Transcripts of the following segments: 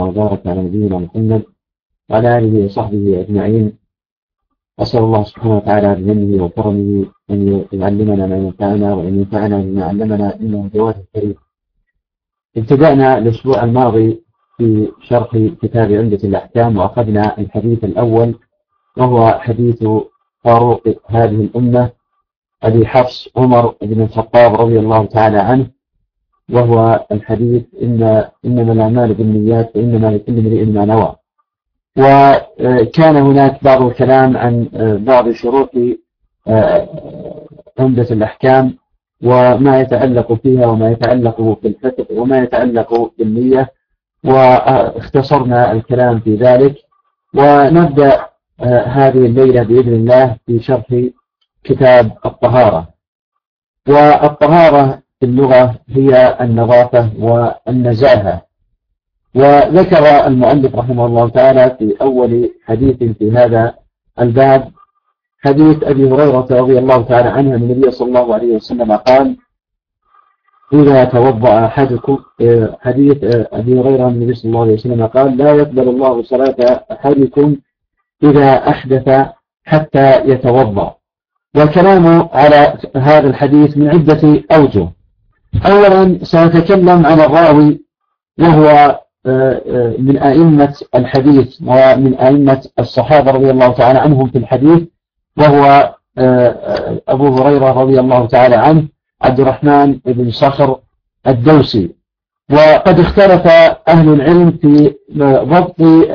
وبارك على نبينا محمد وعلى آله وصحبه أجمعين. أسأل الله سبحانه وتعالى بمنه وكرمه أن يعلمنا ما ينفعنا وأن ينفعنا بما علمنا إنه جواد كريم. ابتدأنا الأسبوع الماضي في شرح كتاب عمدة الأحكام، وأخذنا الحديث الأول وهو حديث فاروق هذه الأمة أبي حفص عمر بن الخطاب رضي الله تعالى عنه، وهو الحديث إنما الأعمال بالنيات وإنما لكل امرئ ما نوى. وكان هناك بعض الكلام عن بعض شروط عمدة الأحكام وما يتعلق فيها وما يتعلق بالفقه وما يتعلق بالنية، واختصرنا الكلام في ذلك. ونبدأ هذه الليلة بإذن الله في شرح كتاب الطهارة. والطهارة في اللغة هي النظافة والنزاهة. وذكر المؤلف رحمه الله تعالى في أول حديث في هذا الباب حديث أبي هريرة رضي الله تعالى عنه أن النبي صلى الله عليه وسلم قال: إذا توضأ أحدكم، حديث أبي هريرة أن النبي صلى الله عليه وسلم قال: لا يقبل الله صلاة أحدكم إذا أحدث حتى يتوضأ. والكلام على هذا الحديث من عدة أوجه. أولا سنتكلم عن الراوي، وهو من أئمة الحديث ومن أئمة الصحابة رضي الله تعالى عنهم في الحديث، وهو أبو هريرة رضي الله تعالى عنه عبد الرحمن بن صخر الدوسي. وقد اختلف أهل العلم في ضبط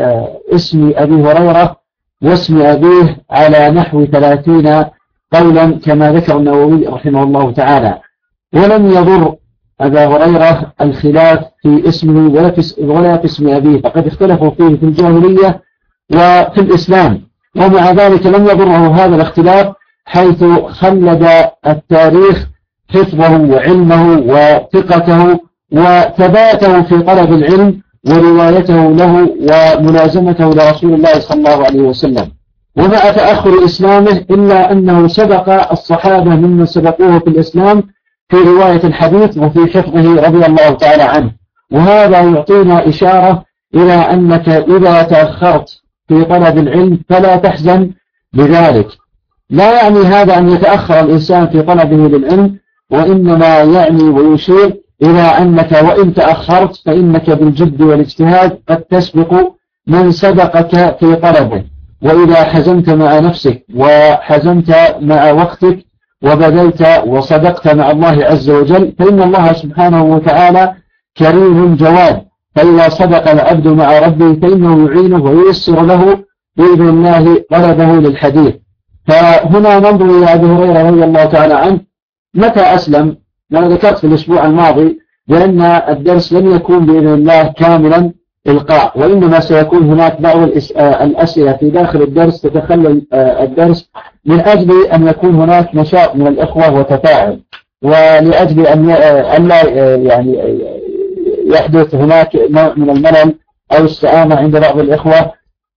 اسم أبي هريرة واسم أبيه على نحو 30 قولا كما ذكر النووي رحمه الله تعالى. ولم يضر أبا هريرة الخلاف في اسمه ولا في اسم أبيه، فقد اختلفوا فيه في الجاهلية وفي الإسلام، ومع ذلك لم يضره هذا الاختلاف، حيث خلد التاريخ حفظه وعلمه وثقته وثباته في طلب العلم وروايته له وملازمته لرسول الله صلى الله عليه وسلم. ومع تأخر إسلامه إلا أنه سبق الصحابة ممن سبقوه في الإسلام في رواية الحديث وفي حفظه رضي الله تعالى عنه. وهذا يعطينا إشارة إلى أنك إذا تأخرت في طلب العلم فلا تحزن بذلك. لا يعني هذا أن يتأخر الإنسان في طلبه للعلم، وإنما يعني ويشير إلى أنك وإن تأخرت فإنك بالجد والاجتهاد قد تسبق من سبقك في طلبه. وإذا حزنت مع نفسك وحزنت مع وقتك وبذلت وصدقت مع الله عز وجل، فإن الله سبحانه وتعالى كريم جواد، فإذا صدق العبد مع ربه فإنه يعينه وييسر له بإذن الله طلبه للحديث. فهنا ننظر إلى أبي هريرة رضي الله تعالى عنه متى أسلم. أنا ذكرت في الأسبوع الماضي بأن الدرس لن يكون بإذن الله كاملا إلقاء، وإنما سيكون هناك بعض الأسئلة في داخل الدرس تتخلل الدرس، من أجل أن يكون هناك نشاط من الإخوة وتفاعل، ولأجل أن لا يعني يحدث هناك نوع من الملل أو السآمة عند بعض الإخوة،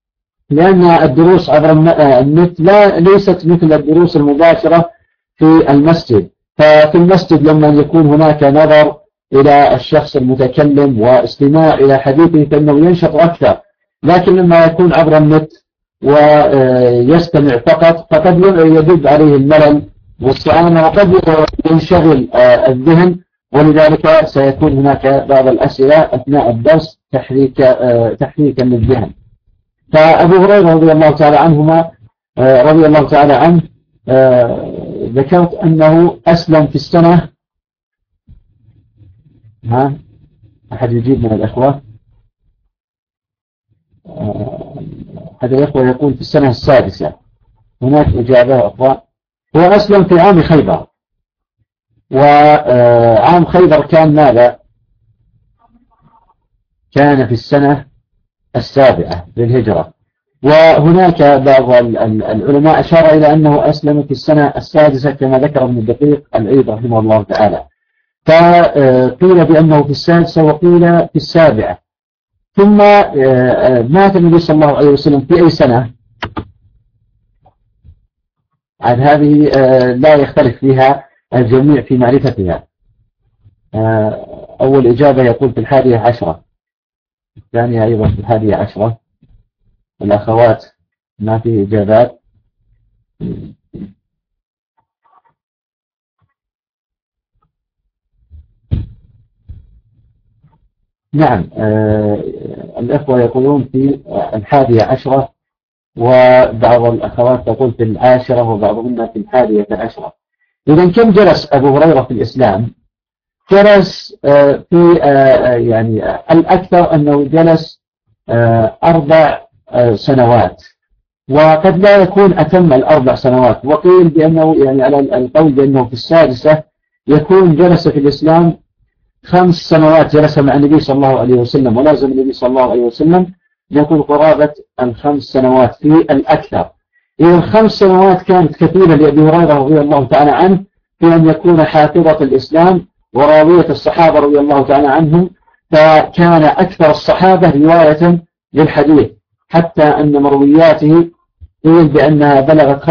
لأن الدروس عبر النت ليست مثل الدروس المباشرة في المسجد. ففي المسجد لما يكون هناك نظر إلى الشخص المتكلم واستماع إلى حديثه فإنه ينشط أكثر، لكن لما يكون عبر النت ويستمع فقط فقد يدب عليه الملل والسآمة وقد ينشغل الذهن، ولذلك سيكون هناك بعض الأسئلة أثناء الدرس تحريكا للذهن. فأبو هريرة رضي الله تعالى عنه ذكرت أنه أسلم في السنة، أحد يجيب من الأخوة؟ هذا الأخوة يقول في السنة السادسة. هناك إجابة أخرى. هو أسلم في عام خيبر، وعام خيبر كان ماذا؟ كان في السنة 7 للهجرة. وهناك بعض العلماء أشار إلى أنه أسلم في السنة 6 كما ذكر ابن الدقيق العيد رحمه الله تعالى. فقيل بأنه في 6 وقيل في 7. ثم مات النبي صلى الله عليه وسلم في أي سنة؟ عن هذه لا يختلف فيها الجميع في معرفتها. أول إجابة يقول في 11. الثانية أيضا في 11. الأخوات ما في إجابات. نعم، الأخوة يقولون في 11، وبعض الأخوات تقول في 10، وبعضهن في 11. إذا كم جلس أبو هريرة في الإسلام؟ جلس في يعني الأكثر أنه جلس 4 سنوات، وقد لا يكون أتم 4 سنوات، وقيل بأنه يعني على القول بأنه في 6 يكون جلس في الإسلام 5 سنوات، جلس مع النبي صلى الله عليه وسلم ولازم النبي صلى الله عليه وسلم، يكون قرابة 5 سنوات في الأكثر. إذا 5 سنوات كانت كثيرة لأبي هريرة رضي الله تعالى عنه في أن يكون حافظة الإسلام وراوية الصحابة رضي الله تعالى عنهم، فكان أكثر الصحابة رواية للحديث، حتى أن مروياته قيل بأنها بلغت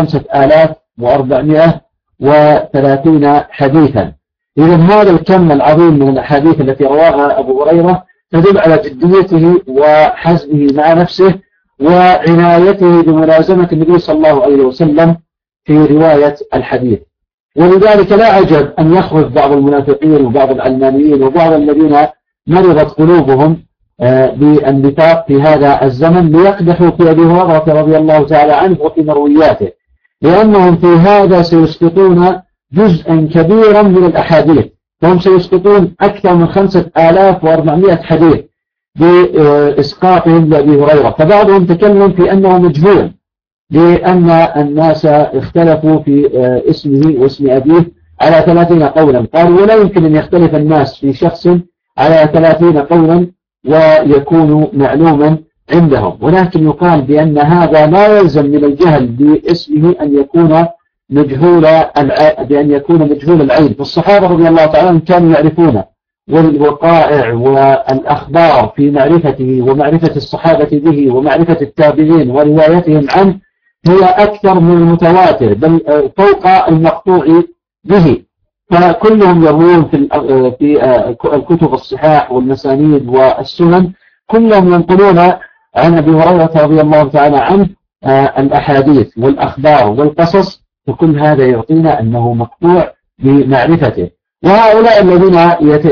5430 حديثا. إذا هذا الكم العظيم من الأحاديث التي رواها أبو هريرة تدل على جديته وحزمه مع نفسه وعنايته بملازمة النبي صلى الله عليه وسلم في رواية الحديث. ولذلك لا عجب أن يخرج بعض المنافقين وبعض العلمانيين وبعض الذين مرضت قلوبهم بالنفاق في هذا الزمن ليقدحوا في أبي هريرة رضي الله تعالى عنه وفي مروياته، لأنهم في هذا سيسقطون جزءا كبيرا من الأحاديث، فهم سيسقطون أكثر من 5400 حديث بإسقاطهم لأبي هريرة. فبعضهم تكلم في أنه مجهول، لأن الناس اختلفوا في اسمه واسم أبيه على 30 قولا، قالوا ولا يمكن أن يختلف الناس في شخص على 30 قولا ويكون معلوما عندهم، ولكن يقال بأن هذا لا يلزم من الجهل باسمه أن يكون مجهول العين. فالصحابة رضي الله تعالى عنهم كانوا يعرفون والوقائع والأخبار في معرفته ومعرفة الصحابة به ومعرفة التابعين وروايتهم عنه هي أكثر من المتواتر، بل فوق المقطوع به. فكلهم يروون في الكتب الصحاح والمسانيد والسنن، كلهم ينقلون عن أبي هريرة رضي الله تعالى عنه الأحاديث والأخبار والقصص، وكل هذا يعطينا أنه مقطوع بمعرفته. وهؤلاء الذين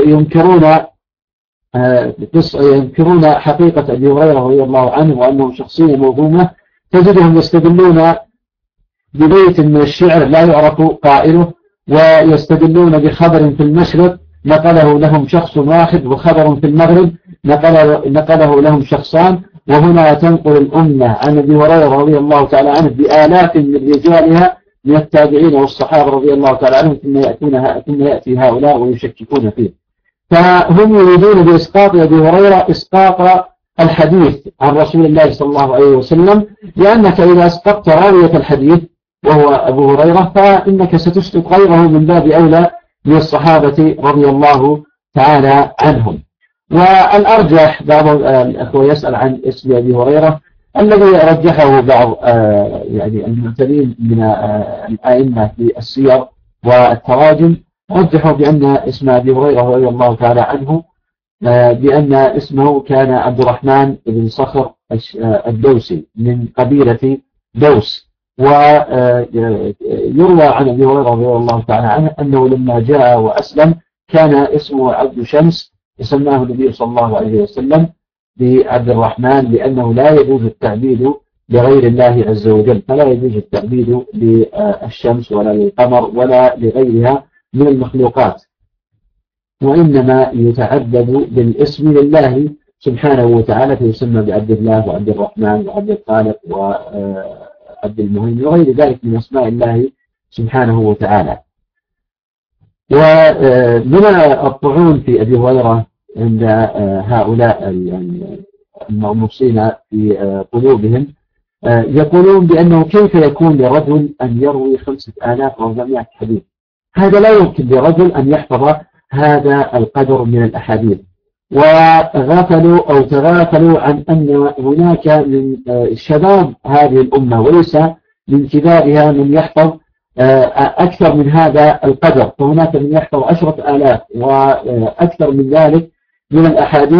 ينكرون حقيقة أبي هريرة رضي الله عنه وأنه شخصية موهومة، تجدهم يستدلون ببيت من الشعر لا يعرف قائله، ويستدلون بخبر في المشرق نقله لهم شخص واحد، وخبر في المغرب نقله لهم شخصان، وهنا تنقل الأمة عن أبي هريرة رضي الله تعالى عنه بآلاف من رجالها من التابعين والصحابة رضي الله تعالى عنهم، ثم يأتي هؤلاء ويشككون فيه. فهم يريدون بإسقاط أبي هريرة إسقاط الحديث عن رسول الله صلى الله عليه وسلم، لأنك إذا أسقطت راوية الحديث وهو أبو هريرة فإنك ستسقط غيره من باب أولى للصحابة رضي الله تعالى عنهم. والأرجح، بعض الأخوة يسأل عن اسم أبي هريرة، الذي رجحه بعض يعني المعتنين من الأئمة في السير والتراجم، رجحوا بأن اسم أبي هريرة رضي الله تعالى عنه بأن اسمه كان عبد الرحمن بن صخر الدوسي من قبيلة دوس. ويروى عن أبي هريرة رضي الله تعالى عنه أنه لما جاء وأسلم كان اسمه عبد شمس، سماه النبي صلى الله عليه وسلم بعبد الرحمن، لأنه لا يجوز التعبيد لغير الله عز وجل، فلا يجوز التعبيد للشمس ولا للقمر ولا لغيرها من المخلوقات، وإنما يتعبد بالاسم لله سبحانه وتعالى، فيسمى بعبد الله وعبد الرحمن وعبد الخالق وعبد المهيمن وغير ذلك من أسماء الله سبحانه وتعالى. ومن الطعون في أبي هريرة عند هؤلاء المغموسين في قلوبهم يقولون بأنه كيف يكون لرجل أن يروي 5400 حديث؟ هذا لا يمكن لرجل أن يحفظ هذا القدر من الأحاديث. وغفلوا أو تغافلوا عن أن هناك من شباب هذه الأمة وليس من كبارها من يحفظ أكثر من هذا القدر، فهناك من يحفظ 10,000 وأكثر من ذلك من الأحاديث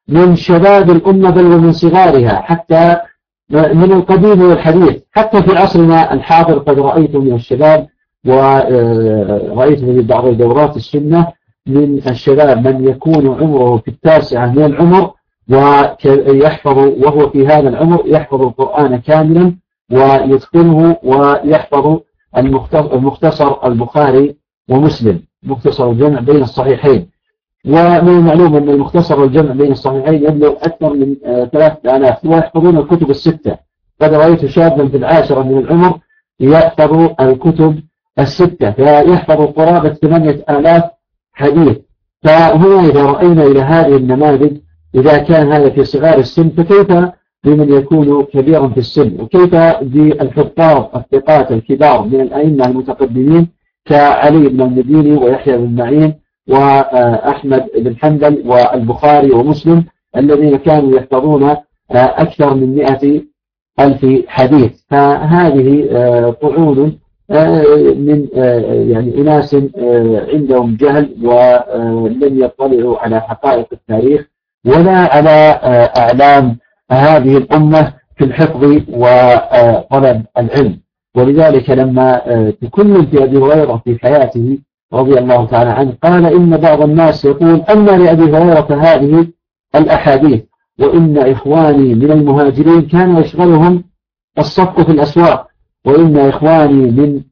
من شباب الأمة بل ومن صغارها، حتى من القديم والحديث. حتى في عصرنا الحاضر قد رأيت من الشباب، ورأيت في بعض دورات السنة من الشباب من يكون عمره في 9 من العمر ويحفظ، وهو في هذا العمر يحفظ القرآن كاملا ويتقنه، ويحفظ المختصر البخاري ومسلم، مختصر الجمع بين الصحيحين. ومن المعلوم أن المختصر الجمع بين الصحيحين يبلغ أكثر من 3000، ويحفظون الكتب الستة. قد رأيت شابا في 10 من العمر يحفظ الكتب الستة، فيحفظ قرابة 8000 حديث. فهنا إذا رأينا إلى هذه النماذج، إذا كان هذا في صغار السن، فكيف بمن يكون كبيرا في السن؟ وكيف بالحفاظ الثقات الكبار من الأئمة المتقدمين كعلي بن المديني ويحيى بن معين وأحمد بن حنبل والبخاري ومسلم، الذين كانوا يحفظون أكثر من 100,000 حديث. فهذه طعون من يعني أناس عندهم جهل ولم يطلعوا على حقائق التاريخ ولا على أعلام هذه الأمة في الحفظ وطلب العلم. ولذلك لما تكلم في أبي هريرة في حياته رضي الله تعالى عنه قال: إن بعض الناس يقول أن لأبي هريرة هذه الأحاديث، وإن إخواني من المهاجرين كان يشغلهم الصفق في الأسواق، وإن إخواني من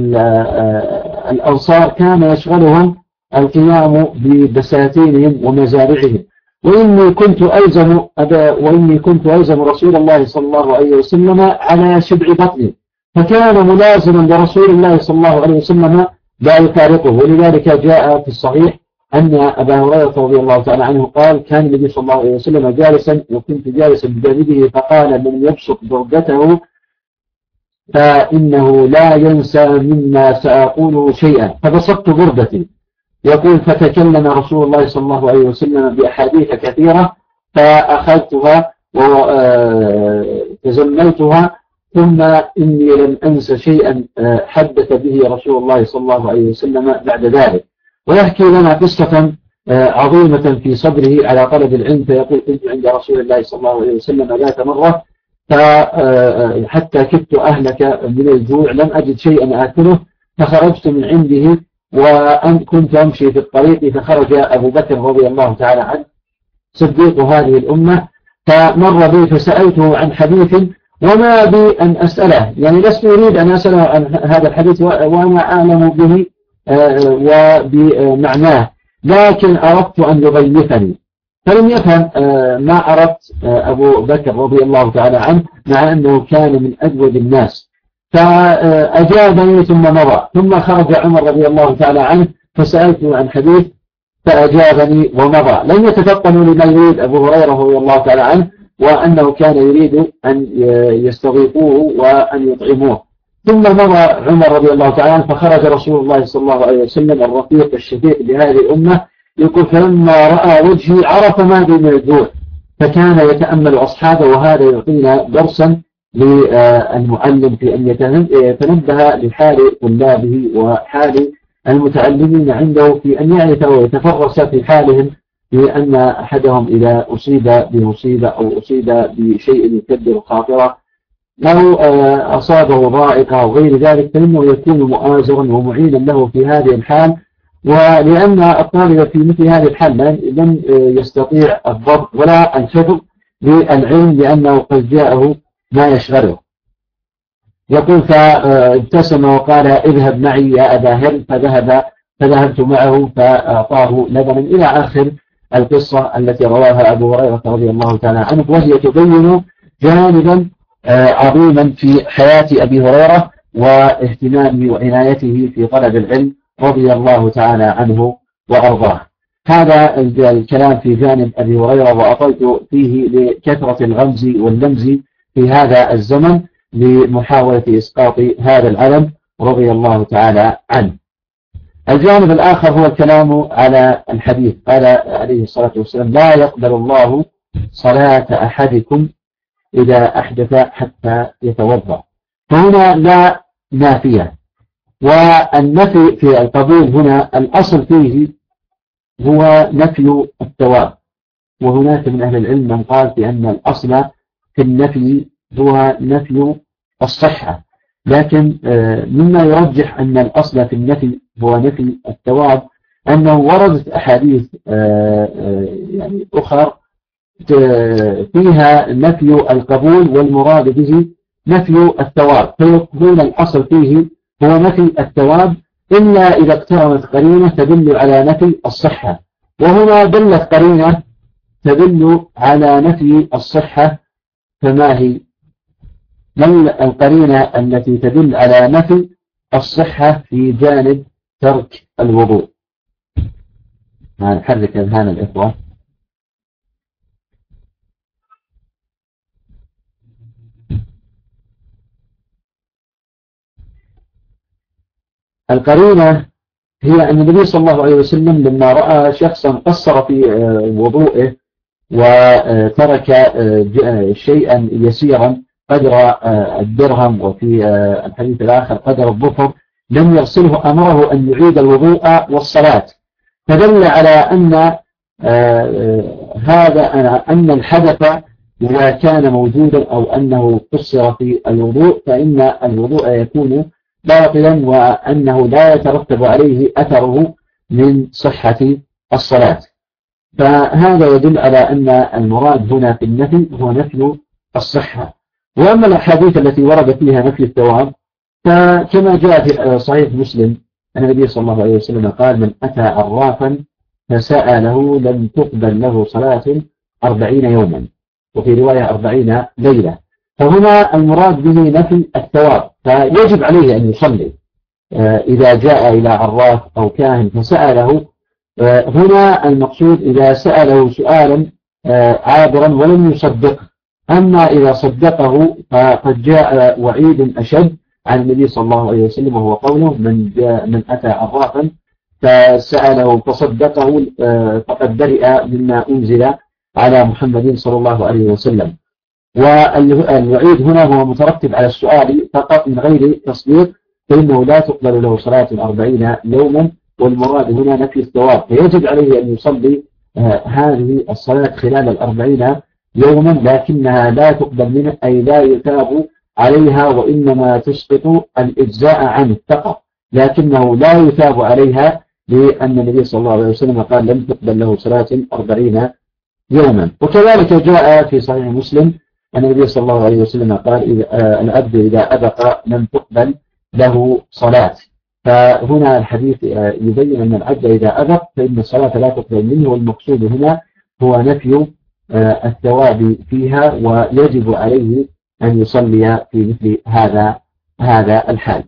الأنصار كان يشغلهم القيام ببساتينهم ومزارعهم، وإني كنت ألزم رسول الله صلى الله عليه وسلم على شبع بطني، فكان ملازما لرسول الله صلى الله عليه وسلم لا يفارقه. ولذلك جاء في الصحيح أن أبا هريرة رضي الله تعالى عنه قال: كان النبي صلى الله عليه وسلم جالسا وكنت جالسا بجانبه، فقال: من يبسط بردته فإنه لا ينسى مما سأقوله شيئا، فبسطت بردتي. يقول: فتكلم رسول الله صلى الله عليه وسلم بأحاديث كثيرة، فأخذتها وتزملتها، ثم إني لم أنس شيئا حدث به رسول الله صلى الله عليه وسلم بعد ذلك. ويحكي لنا قصة عظيمة في صدره على طلب العلم، فيقول: كنت عند رسول الله صلى الله عليه وسلم ذات مرة حتى كدت أهلك من الجوع، لم أجد شيئا آكله، فخرجت من عنده وأن كنت أمشي في الطريق، فخرج أبو بكر رضي الله تعالى عنه صديق هذه الأمة، فمر بي فسألته عن حديث وما بي أن أسأله، يعني لست أريد أن أسأله عن هذا الحديث وأنا أعلم به وبمعناه، لكن أردت أن يضيفني. فلم يفهم ما أردت أبو بكر رضي الله تعالى عنه، مع أنه كان من أجود الناس، فأجابني ثم مضى. ثم خرج عمر رضي الله تعالى عنه فسألته عن حديث فأجابني ومضى. لم يتفطنوا لما يريد أبو هريرة رضي الله تعالى عنه، وأنه كان يريد أن يستضيفوه وأن يطعموه. ثم مضى عمر رضي الله تعالى عنه، فخرج رسول الله صلى الله عليه وسلم الرفيق الشفيق لهذه الأمة، يقول: فلما رأى وجهي عرف ما بي من الجوع، فكان يتأمل أصحابه. وهذا يعطينا درسا للمعلم في أن يتنبه لحال طلابه وحال المتعلمين عنده، في أن يعرف ويتفرس في حالهم، بأن أحدهم إذا أصيب بمصيبة أو أصيب بشيء يكدر خاطره أو أصابه ضائقة أو غير ذلك، فإنه يكون مؤازرا ومعينا له في هذه الحال. ولأن الطالب في مثل هذه الحال لن يستطيع الضبط ولا الحفظ بالعلم، لأنه قد جاءه ما يشغله. يقول: فابتسم وقال: اذهب معي يا أبا هر، فذهبت معه فأعطاه لبنا، إلى آخر القصة التي رواها أبو هريرة رضي الله تعالى عنه، وهي تبين جانبا عظيما في حياة أبي هريرة واهتمامه وعنايته في طلب العلم رضي الله تعالى عنه وأرضاه. هذا الكلام في جانب أبي هريرة، وأطلت فيه لكثرة الغمز واللمز في هذا الزمن لمحاولة إسقاط هذا العلم رضي الله تعالى عنه. الجانب الآخر هو الكلام على الحديث. قال عليه الصلاة والسلام: لا يقبل الله صلاة أحدكم إذا أحدث حتى يتوضأ. فهنا لا نافية، والنفي في القبول هنا الأصل فيه هو نفي الثواب، وهناك من أهل العلم من قال بأن الأصل في النفي هو نفي الصحة، لكن مما يرجح أن الأصل في النفي هو نفي الثواب أنه وردت أحاديث يعني أخرى فيها نفي القبول والمراد به نفي الثواب، فيقولون الأصل فيه هو نفي الثواب إلا إذا اقترنت قرينة تدل على نفي الصحة، وهنا دلت قرينة تدل على نفي الصحة، فما هي؟ ما القرينة التي تدل على نفي الصحة في جانب ترك الوضوء؟ نحرك أذهان الإخوة. القرينة هي أن النبي صلى الله عليه وسلم لما رأى شخصا قصر في وضوئه وترك شيئا يسيرا قدر الدرهم، وفي الحديث الآخر قدر الظفر، لم يغسله، أمره أن يعيد الوضوء والصلاة، فدل على أن أن الحدث إذا كان موجودا أو أنه قصر في الوضوء فإن الوضوء يكون باطلا، وأنه لا يترتب عليه أثره من صحة الصلاة. فهذا يدل على أن المراد هنا في النفي هو نفي الصحة. وأما الأحاديث التي ورد فيها نفي الثواب فكما جاء في صحيح مسلم أن النبي صلى الله عليه وسلم قال: من أتى عرافا فسأله لم تقبل له صلاة 40 يوما، وفي رواية 40 ليلة. فهنا المراد به نفي الثواب، فيجب عليه أن يصلي إذا جاء إلى عراف أو كاهن فسأله. هنا المقصود إذا سأله سؤالا عابرا ولم يصدقه، أما إذا صدقه فقد جاء وعيد أشد عن النبي صلى الله عليه وسلم، وهو قوله: من أتى عرافا فسأله فصدقه فقد برئ مما أنزل على محمد صلى الله عليه وسلم. والوعيد هنا هو مترتب على السؤال فقط من غير تصديق، فإنه لا تقبل له صلاة 40 يوما، والمراد هنا نفي الثواب، فيجب عليه أن يصلي هذه الصلاة خلال 40 يوما، لكنها لا تقبل منه، أي لا يثاب عليها، وإنما تسقط الإجزاء عنه فقط، لكنه لا يثاب عليها، لأن النبي صلى الله عليه وسلم قال: لم تقبل له صلاة 40 يوما. وكذلك جاء في صحيح مسلم أن النبي صلى الله عليه وسلم قال: العبد إذا أبق لم تقبل له صلاة. فهنا الحديث يبين أن العبد إذا أبق فإن الصلاة لا تقبل منه، والمقصود هنا هو نفي الثواب فيها، ويجب عليه أن يصلي في مثل هذا الحال.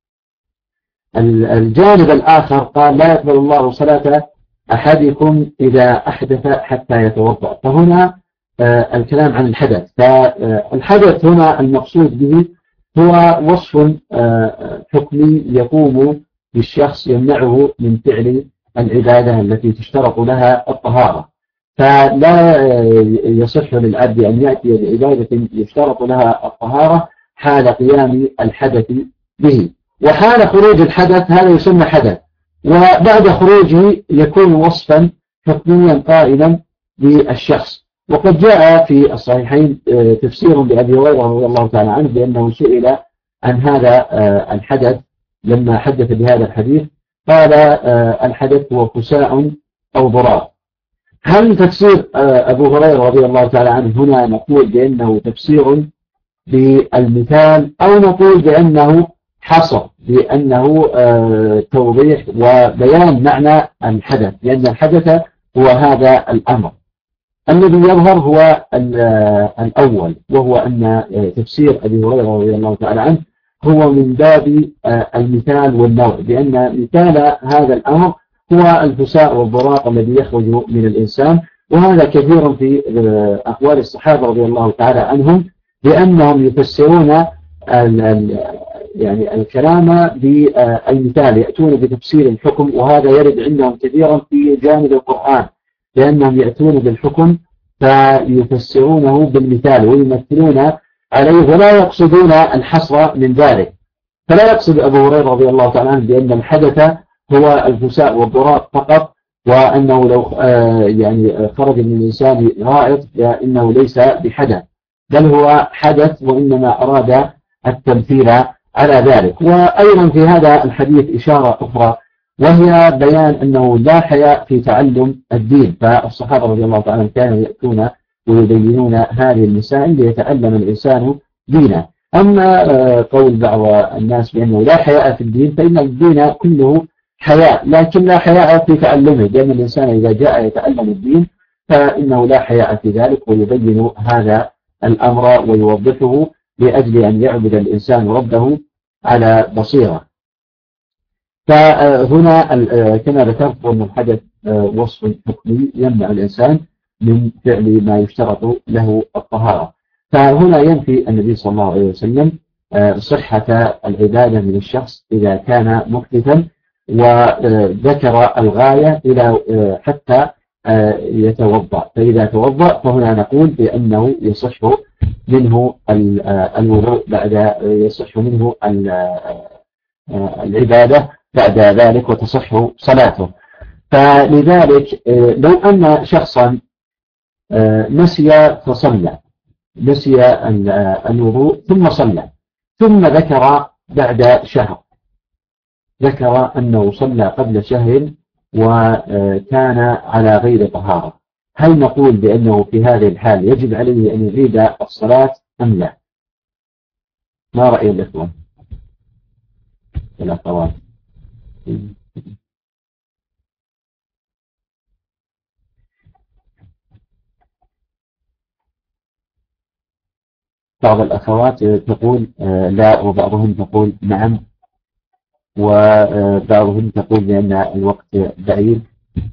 الجانب الآخر قال: لا يقبل الله صلاة أحدكم إذا أحدث حتى يتوضأ. فهنا الكلام عن الحدث، فالحدث هنا المقصود به هو وصف حكمي يقوم بالشخص يمنعه من فعل العبادة التي تشترط لها الطهارة، فلا يصح للعبد أن يأتي بعبادة يشترط لها الطهارة حال قيام الحدث به. وحال خروج الحدث هذا يسمى حدث، وبعد خروجه يكون وصفا حكميا قائلا بالشخص. وقد جاء في الصحيحين تفسير بأبي هريرة رضي الله تعالى عنه بأنه سئل عن هذا الحدث لما حدث بهذا الحديث، قال: الحدث هو فساء أو ضرار. هل تفسير أبو هريرة رضي الله تعالى عنه هنا نقول بأنه تفسير بالمثال، أو نقول بأنه حصر، بأنه توضيح وبيان معنى الحدث، لأن الحدث هو هذا الأمر؟ الذي يظهر هو الأول، وهو أن تفسير أبي هريرة رضي الله تعالى عنه هو من باب المثال والنوع، بأن مثال هذا الأمر هو الفساء والضراق الذي يخرج من الإنسان. وهذا كثير في أقوال الصحابة رضي الله تعالى عنهم، بأنهم يفسرون يعني الكلام بالمثال، يأتون بتفسير الحكم، وهذا يرد عندهم كثيرا في جانب القرآن، لأنهم يأتون بالحكم فيفسرونه بالمثال ويمثلون عليه، ولا يقصدون الحصر من ذلك. فلا يقصد أبو هريرة رضي الله تعالى عنه بأن الحدث هو الفساء والضراق فقط، وأنه لو يعني خرج من الإنسان غائط فإنه ليس بحدث، بل هو حدث وإنما أراد التمثيل على ذلك. وأيضا في هذا الحديث إشارة أخرى، وهي بيان أنه لا حياء في تعلم الدين، فالصحابة رضي الله تعالى كانوا يأتون ويبينون هذه المسائل ليتعلم الإنسان دينه. أما قول بعض الناس بأنه لا حياء في الدين، فإن الدين كله حياء، لكن لا حياء في تعلمه، لأن الإنسان إذا جاء يتعلم الدين فإنه لا حياء في ذلك، ويبين هذا الأمر ويوضحه لأجل أن يعبد الإنسان ربه على بصيرة. فهنا كما ذكرت أن الحدث وصف حكمي يمنع الإنسان من فعل ما يشترط له الطهارة. فهنا ينفي النبي صلى الله عليه وسلم صحة العبادة من الشخص إذا كان محدثا، وذكر الغاية إلى حتى يتوضأ، فإذا توضأ فهنا نقول بأنه يصح منه الوضوء بعد، يصح منه العبادة بعد ذلك وتصح صلاته. فلذلك لو أن شخصا نسي فصلى، نسي الوضوء ثم صلى، ثم ذكر بعد شهر، ذكر أنه صلى قبل شهر وكان على غير طهارة، هل نقول بأنه في هذه الحال يجب عليه أن يعيد الصلاة أم لا؟ ما رأي الإخوة والأخوات؟ بعض الأخوات تقول لا، وبعضهم تقول نعم، وبعضهم تقول بأن الوقت بعيد،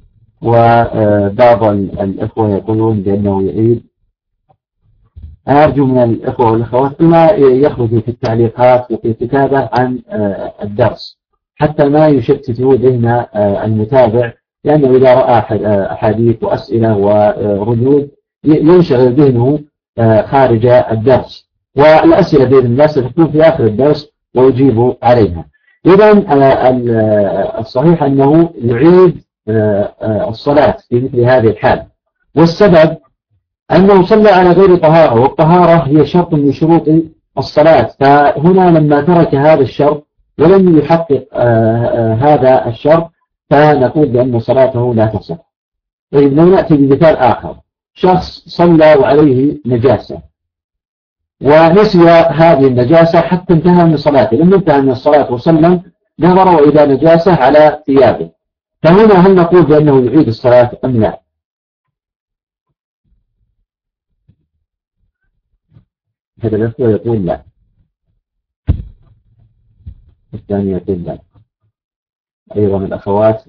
وبعض الأخوة يقولون بأنه يعيد. أرجو من الأخوة والأخوات ما يخرجوا في التعليقات وفي الكتابة عن الدرس حتى ما يشتتوا ذهن المتابع، لأنه إذا رأى أحاديث وأسئلة وردود ينشغل ذهنه خارج الدرس، والأسئلة بإذن الله ستكون في آخر الدرس ويجيب عليها. إذن الصحيح أنه يعيد الصلاة في مثل هذه الحال، والسبب أنه صلى على غير طهارة، والطهارة هي شرط من شروط الصلاة، فهنا لما ترك هذا الشرط ولم يحقق هذا الشرط فنقول بأن صلاته لا تصح. طيب لو نأتي بمثال آخر، شخص صلى وعليه نجاسة ونسي هذه النجاسة حتى انتهى من صلاته، لما انتهى من الصلاة وسلم نظر وإذا نجاسة على ثيابه، فهنا هل نقول بأنه يعيد الصلاة أم لا؟ هذا الأخوة يقول لا، الثاني يقول لا، أيضا الأخوات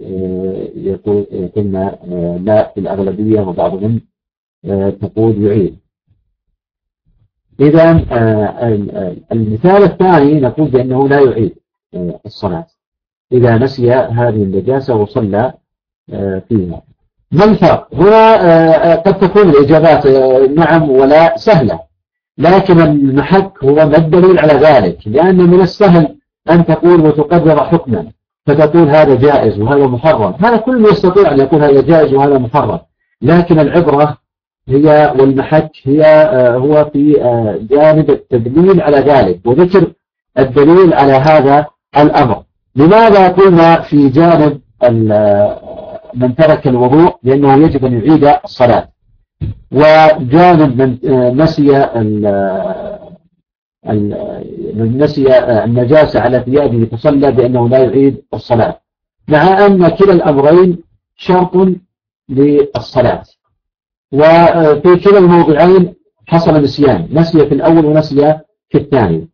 يقولن لا في الأغلبية، وبعضهم تقول يعيد. إذا المثال الثاني نقول بأنه لا يعيد الصلاة إذا نسي هذه النجاسة وصلى فيها. ما الفرق؟ هنا قد تكون الإجابات نعم ولا سهلة، لكن المحك هو ما الدليل على ذلك، لأن من السهل أن تقول وتقرر حكما فتقول هذا جائز وهذا محرم، هذا كل يستطيع أن يقول هذا جائز وهذا محرم، لكن العبرة هي والمحك هو في جانب التدليل على ذلك وذكر الدليل على هذا الأمر. لماذا قلنا في جانب من ترك الوضوء لأنه يجب أن يعيد الصلاة، وجانب من نسي النجاسة على ثيابه فصلى بأنه لا يعيد الصلاة، مع أن كلا الأمرين شرط للصلاة، وفي كلا الموضعين حصل نسيان، نسي في الأول ونسي في الثاني.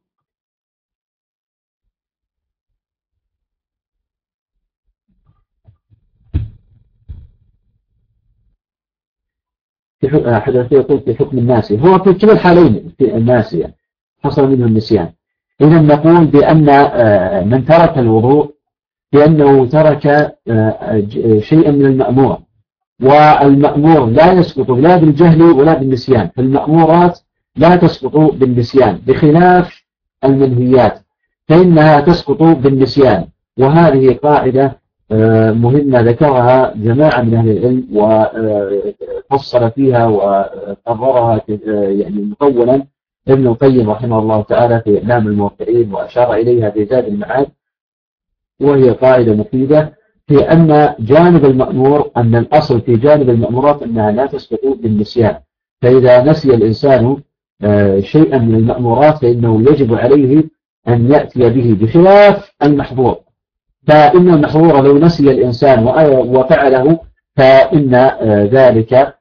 حدث يقول في حكم الناسي، هو في كلا الحالين في الناسية حصل منه النسيان. إذا نقول بأن من ترك الوضوء بأنه ترك شيئا من المأمور، والمأمور لا يسقط لا بالجهل ولا بالنسيان، فالمأمورات لا تسقط بالنسيان بخلاف المنهيات فإنها تسقط بالنسيان، وهذه قاعدة مهمة ذكرها جماعة من أهل العلم وفصل فيها وقررها يعني مطولا ابن القيم رحمه الله تعالى في إعلام الموقعين، وأشار إليها في زاد المعاد، وهي قاعدة مفيدة في أن جانب المأمور، أن الأصل في جانب المأمورات أنها لا تسقط بالنسيان. فإذا نسي الإنسان شيئا من المأمورات فإنه يجب عليه أن يأتي به، بخلاف المحظور. فإن المحظور لو نسي الإنسان وفعله فإن ذلك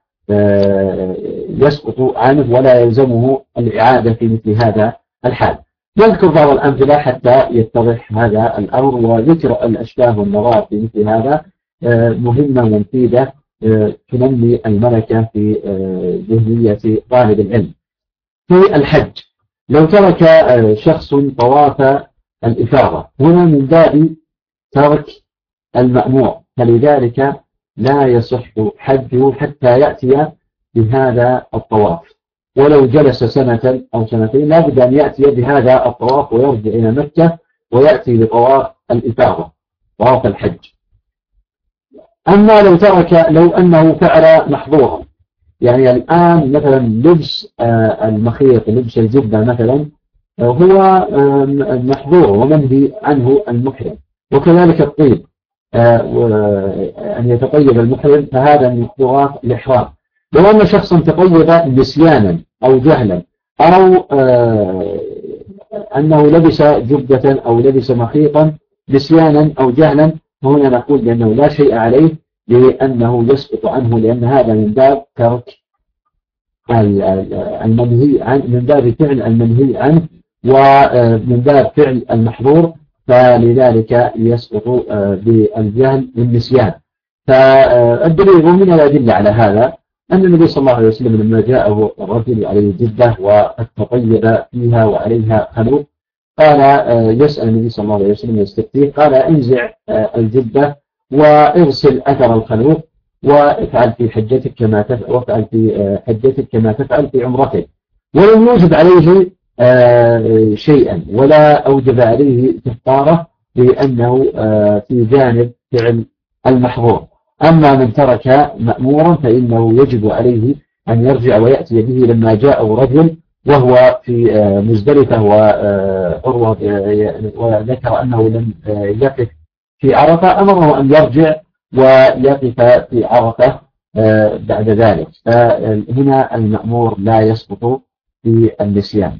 يسقط عنه ولا يلزمه الإعادة في مثل هذا الحال. نذكر بعض الأمثلة حتى يتضح هذا الأمر، وذكر الأشباه والنظائر في مثل هذا مهمة ومفيدة تنمي الملكة في ذهنية طالب العلم. في الحج لو ترك شخص طواف الإفاضة، هنا من باب ترك المأمور، فلذلك لا يصح حجه حتى يأتي بهذا الطواف، ولو جلس سنة أو سنتين لا بد أن يأتي بهذا الطواف ويرجع إلى مكة ويأتي بطواف الإفاضة، طواف الحج. أما لو أنه فعل محظورا، يعني الآن مثلا لبس المخيط، لبس الجبة مثلا، هو محظور ومنهي عنه المحرم، وكذلك الطيب، أن يتطيب المحرم، فهذا من محظورات الإحرام. لو أن شخصا تطيب نسيانا أو جهلا، أو أنه لبس جبة أو لبس مخيطا نسيانا أو جهلا، فهنا نقول بأنه لا شيء عليه، لأنه يسقط عنه، لأن هذا من باب ترك المنهي عنه، من باب فعل المنهي عنه ومن باب فعل المحظور، فلذلك يسقط بالجهل والنسيان. فالدليل من الأدلة على هذا أن النبي صلى الله عليه وسلم لما جاءه الرجل عليه جدة وقد تطيب فيها وعليها خلوق، قال يسأل النبي صلى الله عليه وسلم يستفتيه، قال انزع الجدة واغسل أثر الخلوق وافعل في حجتك كما تفعل، وافعل في حجتك كما تفعل في عمرتك. ولم يوجب عليه شيئا ولا أوجب عليه كفارة، لأنه في جانب فعل المحظور. أما من ترك مأمورا فإنه يجب عليه أن يرجع ويأتي به. لما جاءه رجل وهو في مزدلفة وعروة وذكر أنه لم يقف في عرفة، أمره أن يرجع ويقف في عرفة بعد ذلك. فهنا المأمور لا يسقط في النسيان.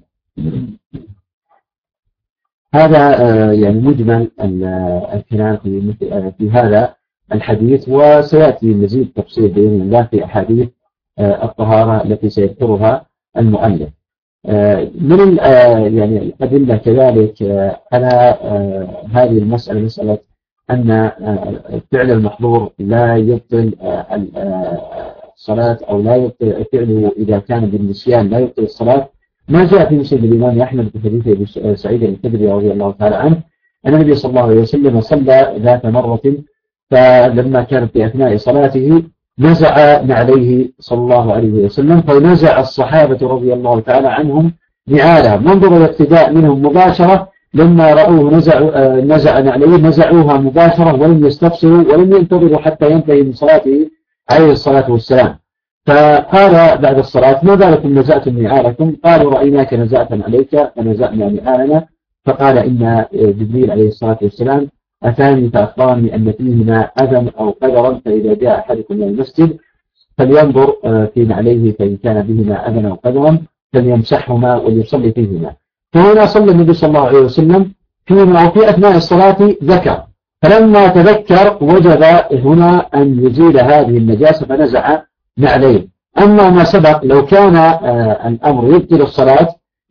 هذا يعني مجمل الكلام في هذا الحديث، وسيأتي مزيد تفصيل بإذن الله في أحاديث الطهارة التي سيذكرها المؤلف. من يعني الأدلة كذلك على هذه المسألة، مسألة أن فعل المحظور لا يبطل الصلاة، أو لا يبطل فعله إذا كان بالنسيان لا يبطل الصلاة. ما جاء في مسند الإمام أحمد في حديث أبي سعيد الخدري رضي الله تعالى عنه أن النبي صلى الله عليه وسلم صلى ذات مرة، فلما كان في أثناء صلاته نزع نعليه صلى الله عليه وسلم، فنزع الصحابة رضي الله تعالى عنهم نعالهم. منظر الاقتداء منهم مباشرة، لما رأوه نزع نعليه نزعوها مباشرة ولم يستفسروا ولم ينتظروا حتى ينتهي من صلاته عليه الصلاة والسلام. فقال بعد الصلاة: ما بالكم نزعتم نعالكم؟ قالوا: رأيناك نزعت عليك فنزعنا نعالنا. فقال: إن جبريل عليه الصلاة والسلام أتاني فأخبرني أن فيهما أذى أو قدرا، فإذا جاء أحدكم من المسجد فلينظر في نعليه، فإن كان بهما أذى أو قدرا فليمسحهما وليصلي فيهما. فهنا صلى النبي صلى الله عليه وسلم فيهما، أو في أثناء الصلاة ذكر، فلما تذكر وجب هنا أن يزيل هذه النجاسة فنزع نعليه. أما ما سبق لو كان الأمر يبطل الصلاة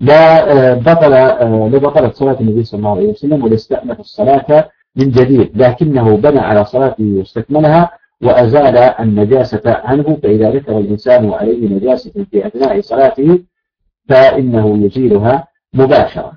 لبطلت صلاة النبي صلى الله عليه وسلم ولاستأنف الصلاة من جديد، لكنه بنى على صلاته واستكملها وأزال النجاسة عنه. فإذا ذكر الإنسان عليه نجاسة في أثناء صلاته فإنه يزيلها مباشرة.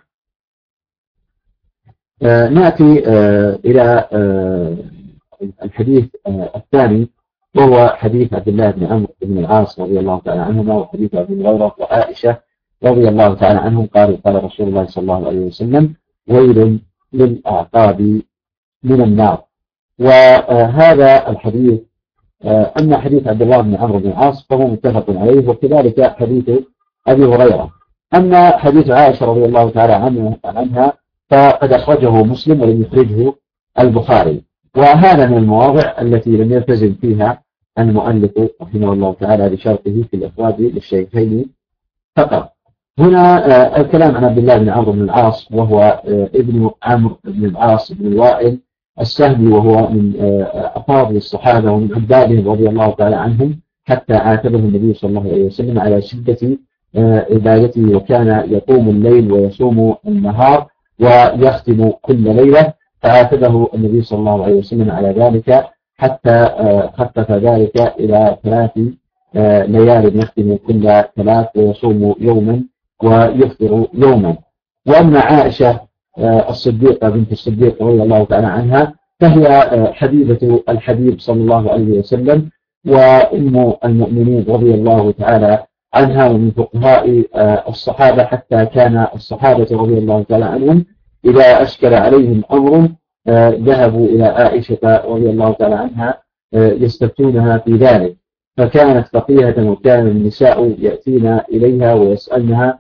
نأتي إلى الحديث الثاني، وهو حديث عبد الله بن عمرو بن العاص رضي الله تعالى عنهما، وحديث أبي هريرة وعائشة رضي الله تعالى عنهم قال رسول الله صلى الله عليه وسلم: ويل للأعقاب من النار. وهذا الحديث أما حديث عبد الله بن عمرو بن العاص فهو متفق عليه، وكذلك حديث أبي هريرة. أما حديث عائشة رضي الله تعالى عنها فقد أخرجه مسلم ولم يخرجه البخاري، وهذا من المواضع التي لم يلتزم فيها المؤلف رحمه الله تعالى بشرطه في الإخراج للشيخين فقط. هنا الكلام عن عبد الله بن عمرو بن العاص، وهو ابن عمرو بن العاص بن الوائل السهمي، وهو من أفاضل الصحابة ومن عبادهم رضي الله تعالى عنهم، حتى عاتبه النبي صلى الله عليه وسلم على شدة عبادته، وكان يقوم الليل ويصوم النهار ويختم كل ليلة، فعاتبه النبي صلى الله عليه وسلم على ذلك حتى خفف ذلك إلى 3 ليال يختم كل 3 ويصوم يوما ويفطر يوما. وأما عائشة الصديقة بنت الصديق رضي الله تعالى عنها فهي حبيبة الحبيب صلى الله عليه وسلم، وأم المؤمنين رضي الله تعالى عنها، ومن فقهاء الصحابة، حتى كان الصحابة رضي الله تعالى عنهم إذا أشكل عليهم أمر ذهبوا إلى عائشة رضي الله تعالى عنها يستفتونها في ذلك، فكانت فقيهة، وكان النساء يأتين إليها ويسألنها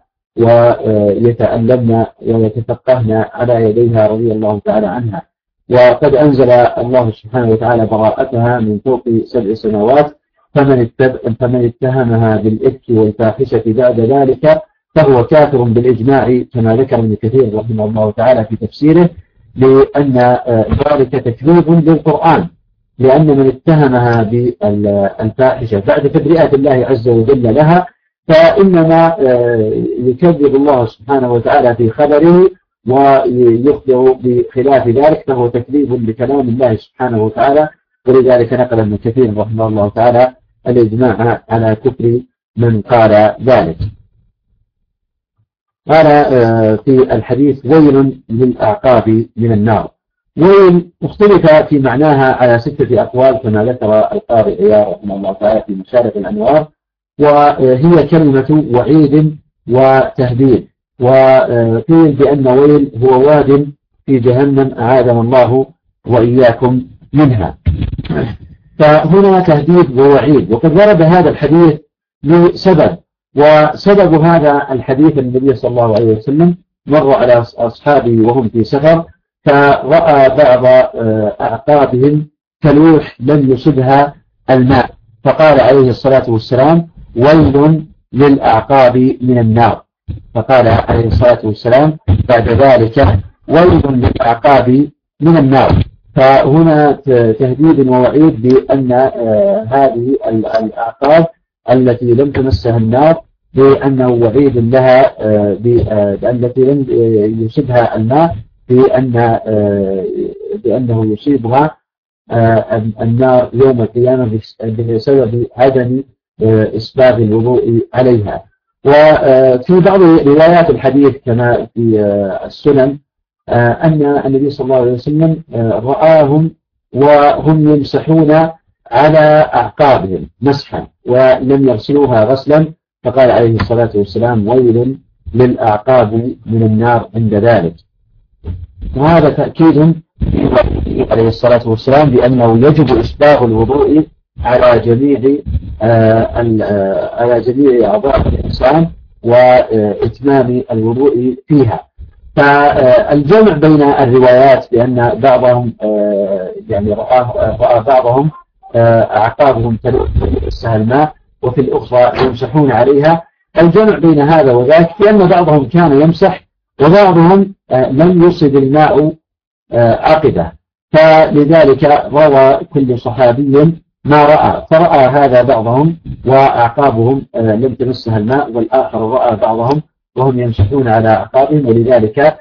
ويتألمن ويتفقهن على يديها رضي الله تعالى عنها. وقد أنزل الله سبحانه وتعالى براءتها من فوق 7 سماوات، فمن اتهمها بالإفك والفاحشة بعد ذلك فهو كافر بالإجماع، كما ذكر ابن كثير رحمه الله تعالى في تفسيره، لأن ذلك تكذيب للقرآن، لأن من اتهمها بالفاحشة بعد تبرئة الله عز وجل لها فإنما يكذب الله سبحانه وتعالى في خبره ويخبر بخلاف ذلك، فهو تكذيب لكلام الله سبحانه وتعالى. ولذلك نقل ابن كثير رحمه الله تعالى الإجماع على كفر من قال ذلك. قال في الحديث: ويل للأعقاب من النار. ويل مختلفة في معناها على 6 أقوال، كما ذكر القاضي عياض رحمه الله تعالى في مشارق الأنوار، وهي كلمة وعيد وتهديد. وقيل بأن ويل هو واد في جهنم أعاذنا الله وإياكم منها، فهنا تهديد ووعيد. وقد ورد هذا الحديث لسبب، وسبب هذا الحديث النبي صلى الله عليه وسلم مر على أصحابه وهم في سفر، فرأى بعض أعقابهم كلوح لم يصبها الماء، فقال عليه الصلاة والسلام: ويل للأعقاب من النار. فقال عليه الصلاة والسلام بعد ذلك: ويل للأعقاب من النار. فهنا تهديد ووعيد بأن هذه الأعقاب التي لم تمسها النار بأنه وعيد لها التي لم يصبها الماء بأنه يصيبها النار يوم القيامة بسبب عدم إسباغ الوضوء عليها. وفي بعض روايات الحديث كما في السنن أن النبي صلى الله عليه وسلم رآهم وهم يمسحون على أعقابهم مسحا ولم يغسلوها غسلا، فقال عليه الصلاة والسلام: ويل للأعقاب من النار عند ذلك. وهذا تأكيد عليه الصلاة والسلام بأنه يجب إسباغ الوضوء على جميع أعضاء الإنسان وإتمام الوضوء فيها. فالجمع بين الروايات بأن بعضهم رأى بعضهم أعقابهم تلمسها الماء وفي الأخرى يمسحون عليها، الجمع بين هذا وذاك بأن بعضهم كان يمسح وبعضهم لم يصب الماء عقبه، فلذلك روى كل صحابي ما رأى، فرأى هذا بعضهم وأعقابهم لم تمسها الماء، والآخر رأى بعضهم وهم يمسحون على أعقابهم، ولذلك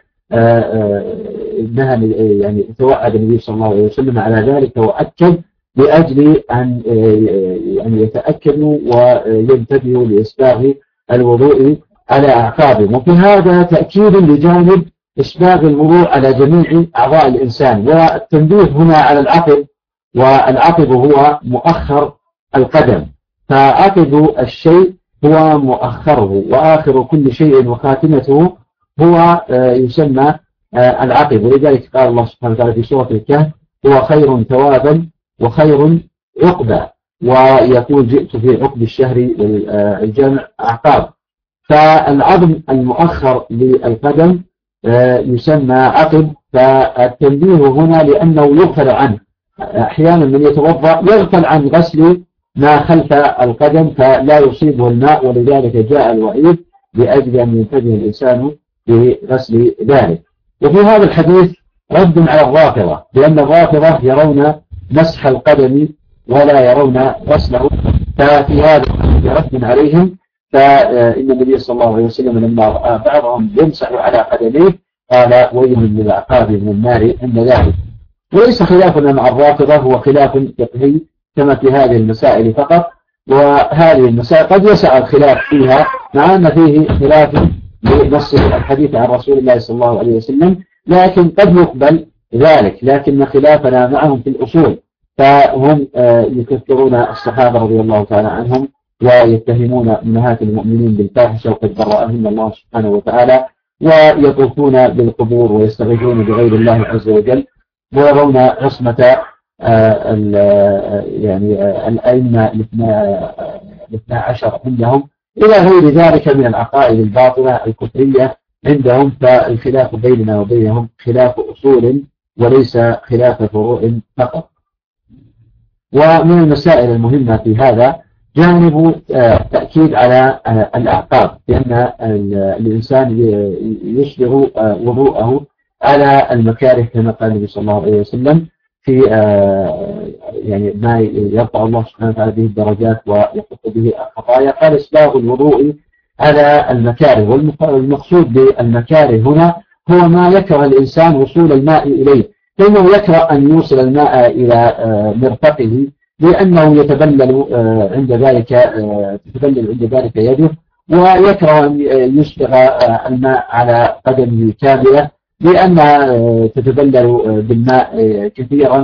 توعد النبي صلى الله عليه وسلم على ذلك وأكد لأجل أن يتأكدوا وينتبهوا لإسباغ الوضوء على أعقابهم. وفي هذا تأكيد لجانب إسباغ الوضوء على جميع أعضاء الإنسان، والتنبيه هنا على العقب، والعقب هو مؤخر القدم، فعقب الشيء هو مؤخره، وآخر كل شيء وخاتمته هو يسمى العقب. ولذلك قال الله سبحانه وتعالى في سورة الكهف: هو خير ثوابا وخير عقبا. ويقول جئت في عقب الشهر والجمع أعقاب. فالعظم المؤخر للقدم يسمى عقب. فالتنبيه هنا لأنه يغفل عنه، أحيانا من يتوضأ يغفل عن غسل ما خلف القدم فلا يصيبه الماء، ولذلك جاء الوعيد لأجل أن ينتبه الإنسان بغسل ذلك. وفي هذا الحديث رد على الرافضة، لأن الرافضة يرون مسح القدم ولا يرون غسله، ففي هذا رد عليهم. فإن النبي صلى الله عليه وسلم لما رأى بعضهم يمسح على قدميه قال ويل للعقاب من النار عند ذلك. وليس خلافنا مع الرافضة، هو خلاف فقهي كما في هذه المسائل فقط، وهذه المسائل قد يسع الخلاف فيها مع أن فيه خلاف لنص الحديث عن رسول الله صلى الله عليه وسلم، لكن قد يقبل ذلك. لكن خلافنا معهم في الأصول، فهم يكفرون الصحابة رضي الله تعالى عنهم ويتهمون أمهات المؤمنين بالفاحشة وقد برأهم الله سبحانه وتعالى، ويطوفون بالقبور ويستغيثون بغير الله عز وجل، ويرون عصمة يعني الأئمة الاثنى عشر عندهم، إلى غير ذلك من العقائد الباطلة الكفرية عندهم. فالخلاف بيننا وبينهم خلاف أصول وليس خلاف فروع فقط. ومن المسائل المهمة في هذا جانب تأكيد على الأعقاب، لأن الإنسان يشبه وضوءه على المكاره كما قال النبي صلى الله عليه وسلم في يعني ما يرفع الله سبحانه وتعالى به الدرجات ويحط به الخطايا. قال إسباغ الوضوء على المكاره، والمقصود بالمكاره هنا هو ما يكره الإنسان وصول الماء إليه، فإنه يكره أن يوصل الماء إلى مرفقه لأنه يتبلل عند ذلك يده، ويكره أن يسبغ الماء على قدمه كاملة لأنها تتبلل بالماء كثيرا.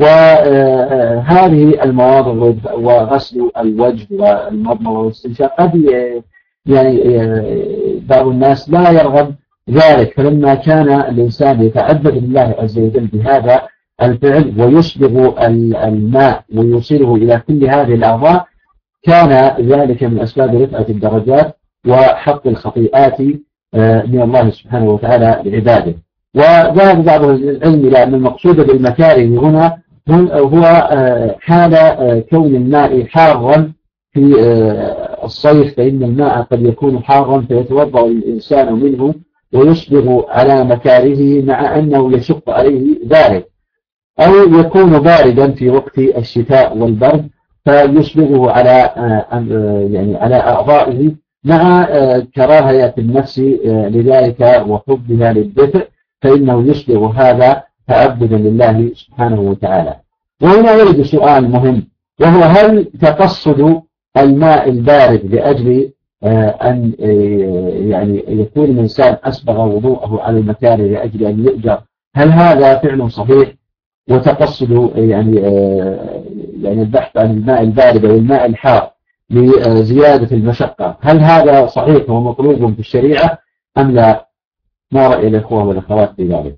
وهذه المواضع وغسل الوجه والمضمضة والاستنشاق قد يعني بعض الناس لا يرغب ذلك، فلما كان الإنسان يتعبد لله عز وجل بهذا الفعل ويسبغ الماء ويوصله إلى كل هذه الأعضاء كان ذلك من أسباب رفعة الدرجات وحق الخطيئات من الله سبحانه وتعالى لعباده. وذهب بعض العلم إلى أن المقصود بالمكاره هنا هو حال كون الماء حارا في الصيف، فإن الماء قد يكون حارا فيتوضأ الإنسان منه ويصبغ على مكاره مع أنه يشق عليه ذلك، أو يكون باردا في وقت الشتاء والبرد فيصبغه على أعضائه مع كراهية النفس لذلك وحبها للدفء، فإنه يصبغ هذا تعبدا لله سبحانه وتعالى. وهنا يرد سؤال مهم، وهو هل تقصد الماء البارد لأجل أن يعني يكون الإنسان أسبغ وضوءه على المكاره لأجل أن يؤجر، هل هذا فعل صحيح وتقصد يعني البحث عن الماء البارد أو الماء الحار لزيادة المشقة، هل هذا صحيح ومطلوب في الشريعة أم لا؟ ما رأي الأخوة والأخوات في ذلك؟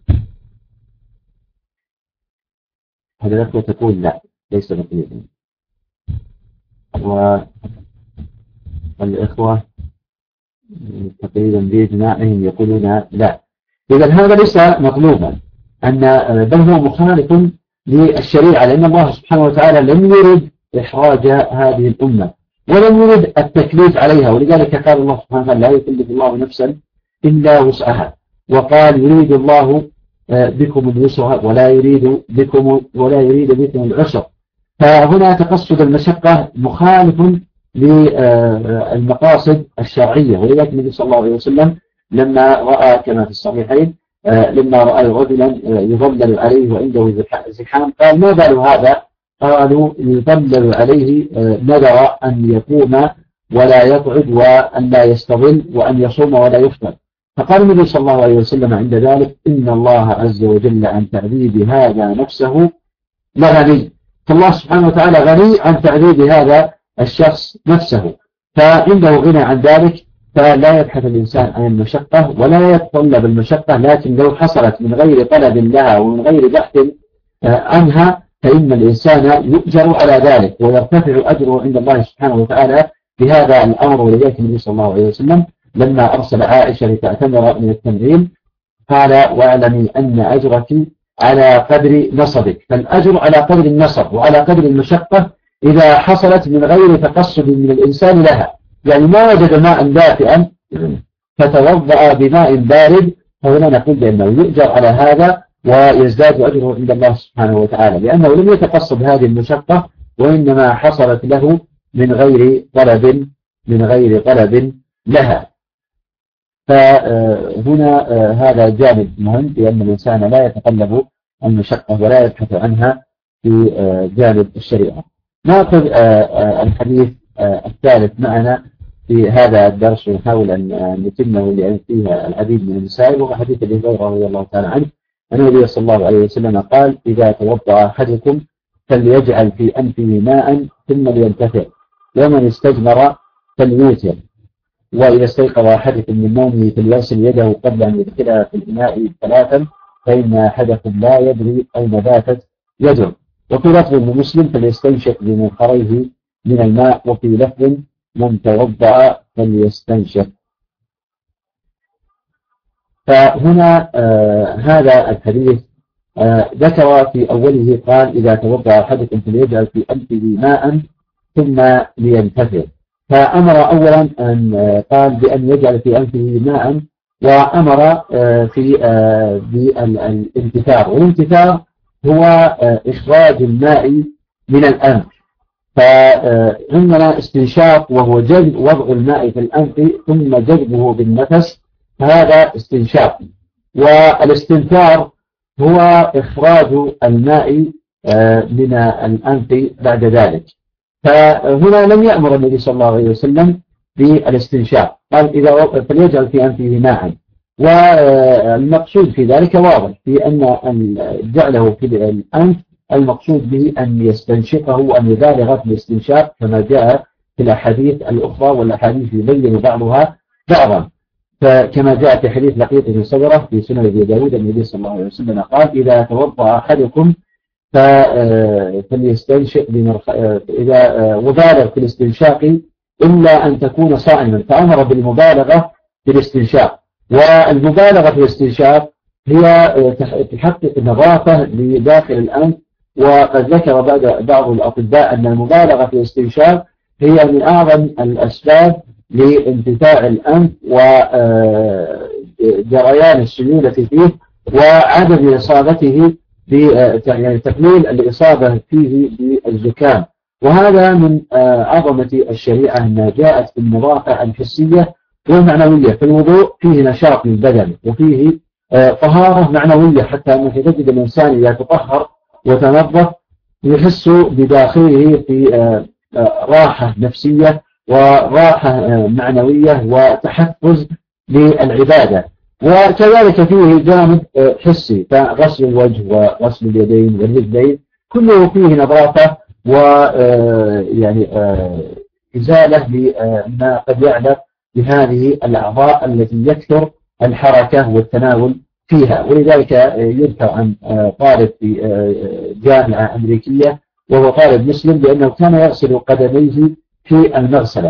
هذا الأخوة تقول لا ليس مطلوبا، والإخوة تقريبا بإجماعهم يقولون لا. إذا هذا ليس مطلوبا، بل هو مخالف للشريعة، لأن الله سبحانه وتعالى لم يرد إحراج هذه الأمة ولم يرد التكليف عليها، ولذلك قال الله سبحانه وتعالى لا يكلف الله نفسا إلا وسعها، وقال يريد الله بكم اليسر ولا يريد بكم العسر. فهنا تقصد المشقة مخالف للمقاصد الشرعية. ولذلك النبي صلى الله عليه وسلم لما رأى كما في الصحيحين لما رأى رجلا يظلل عليه وعنده زحام قال ما بال هذا؟ قالوا يظلل عليه نذر أن يقوم ولا يقعد وأن لا يستظل وأن يصوم ولا يفطر. فقال النبي صلى الله عليه وسلم عند ذلك إن الله عز وجل عن تعذيب هذا نفسه لغني. فالله سبحانه وتعالى غني عن تعذيب هذا الشخص نفسه، فعنده غنى عن ذلك، فلا يبحث الإنسان عن المشقة ولا يتطلب المشقة، لكن لو حصلت من غير طلب لها ومن غير بحث عنها فإن الإنسان يؤجر على ذلك ويرتفع أجره عند الله سبحانه وتعالى بهذا الأمر. ولذلك النبي صلى الله عليه وسلم لما أرسل عائشة لتعتمر من التنعيم قال واعلمي أن أجرك على قدر نصبك. فالأجر على قدر النصب وعلى قدر المشقة إذا حصلت من غير تقصد من الإنسان لها. يعني ما وجد ماء دافئا فتوضأ بماء بارد فهنا نقول بأنه يؤجر على هذا ويزداد أجره عند الله سبحانه وتعالى لأنه لم يتقصد هذه المشقة وإنما حصلت له من غير طلب لها. فهنا هذا جانب مهم لأن الإنسان لا يتطلب المشقة ولا يبحث عنها في جانب الشريعة. نأخذ الحديث الثالث معنا في هذا الدرس ونحاول أن نتمه لأن فيها العديد من المسائل، وهو حديث أبي هريرة رضي الله تعالى عنه أن النبي صلى الله عليه وسلم قال إذا توضأ أحدكم فليجعل في أنفه ماء ثم لينتفع ومن استجمر فليوتر وإذا استيقظ أحدكم من نومه فليغسل يده قبل أن يدخلها في الإناء ثلاثا فإن أحدكم لا يدري أين باتت يده. وفي لفظ لمسلم فليستنشق بمنخريه من الماء وفي لفظ من توضأ فليستنشق. فهنا هذا الحديث ذكر في أوله قال إذا توضأ أحدكم فليجعل في أنفه ماء ثم لينتفع. فأمر أولا أن قال بأن يجعل في أنفه ماء وأمر في بالانتثار، والانتثار هو إخراج الماء من الأنف. فعندنا استنشاق وهو جذب وضع الماء في الأنف ثم جذبه بالنفس، هذا استنشاق. والاستنثار هو إخراج الماء من الأنف بعد ذلك. فهنا لم يأمر النبي صلى الله عليه وسلم بالاستنشاق، قال إذا فليجعل في أنفه ماء، والمقصود في ذلك واضح في أن جعله في الأنف المقصود به أن يستنشقه وأن يبالغ في الاستنشاق كما جاء في الأحاديث الأخرى، والأحاديث يبين بعضها بعضا. فكما جاء في حديث لقيط بن صبرة في سنن أبي داود النبي صلى الله عليه وسلم قال إذا توضأ أحدكم فليستنشق إذا وبالغ في الاستنشاق إلا أن تكون صائما، فأمر بالمبالغة في الاستنشاق. والمبالغة في الاستنشاق هي تحقق النظافة لداخل الأنف، وقد ذكر بعض الأطباء أن المبالغة في الاستنشاق هي من أعظم الأسباب لانتفاع الأنف وجريان السيولة فيه وعدم إصابته يعني تقليل الإصابة فيه بالزكام. وهذا من عظمة الشريعة أنها جاءت بالنظافة الحسية والمعنوية. في الوضوء فيه نشاط للبدن وفيه طهارة معنوية، حتى أنه تجد الإنسان إذا تطهر وتنظف يحس بداخله في راحة نفسية وراحة معنوية وتحفز للعبادة. وكذلك فيه جانب حسي، فغسل الوجه وغسل اليدين والرجلين كله فيه نظافة ويعني إزالة لما قد يعلق بهذه الأعضاء التي يكثر الحركة والتناول فيها. ولذلك يذكر عن طالب في جامعة أمريكية وهو طالب مسلم بأنه كان يغسل قدميه في المغسلة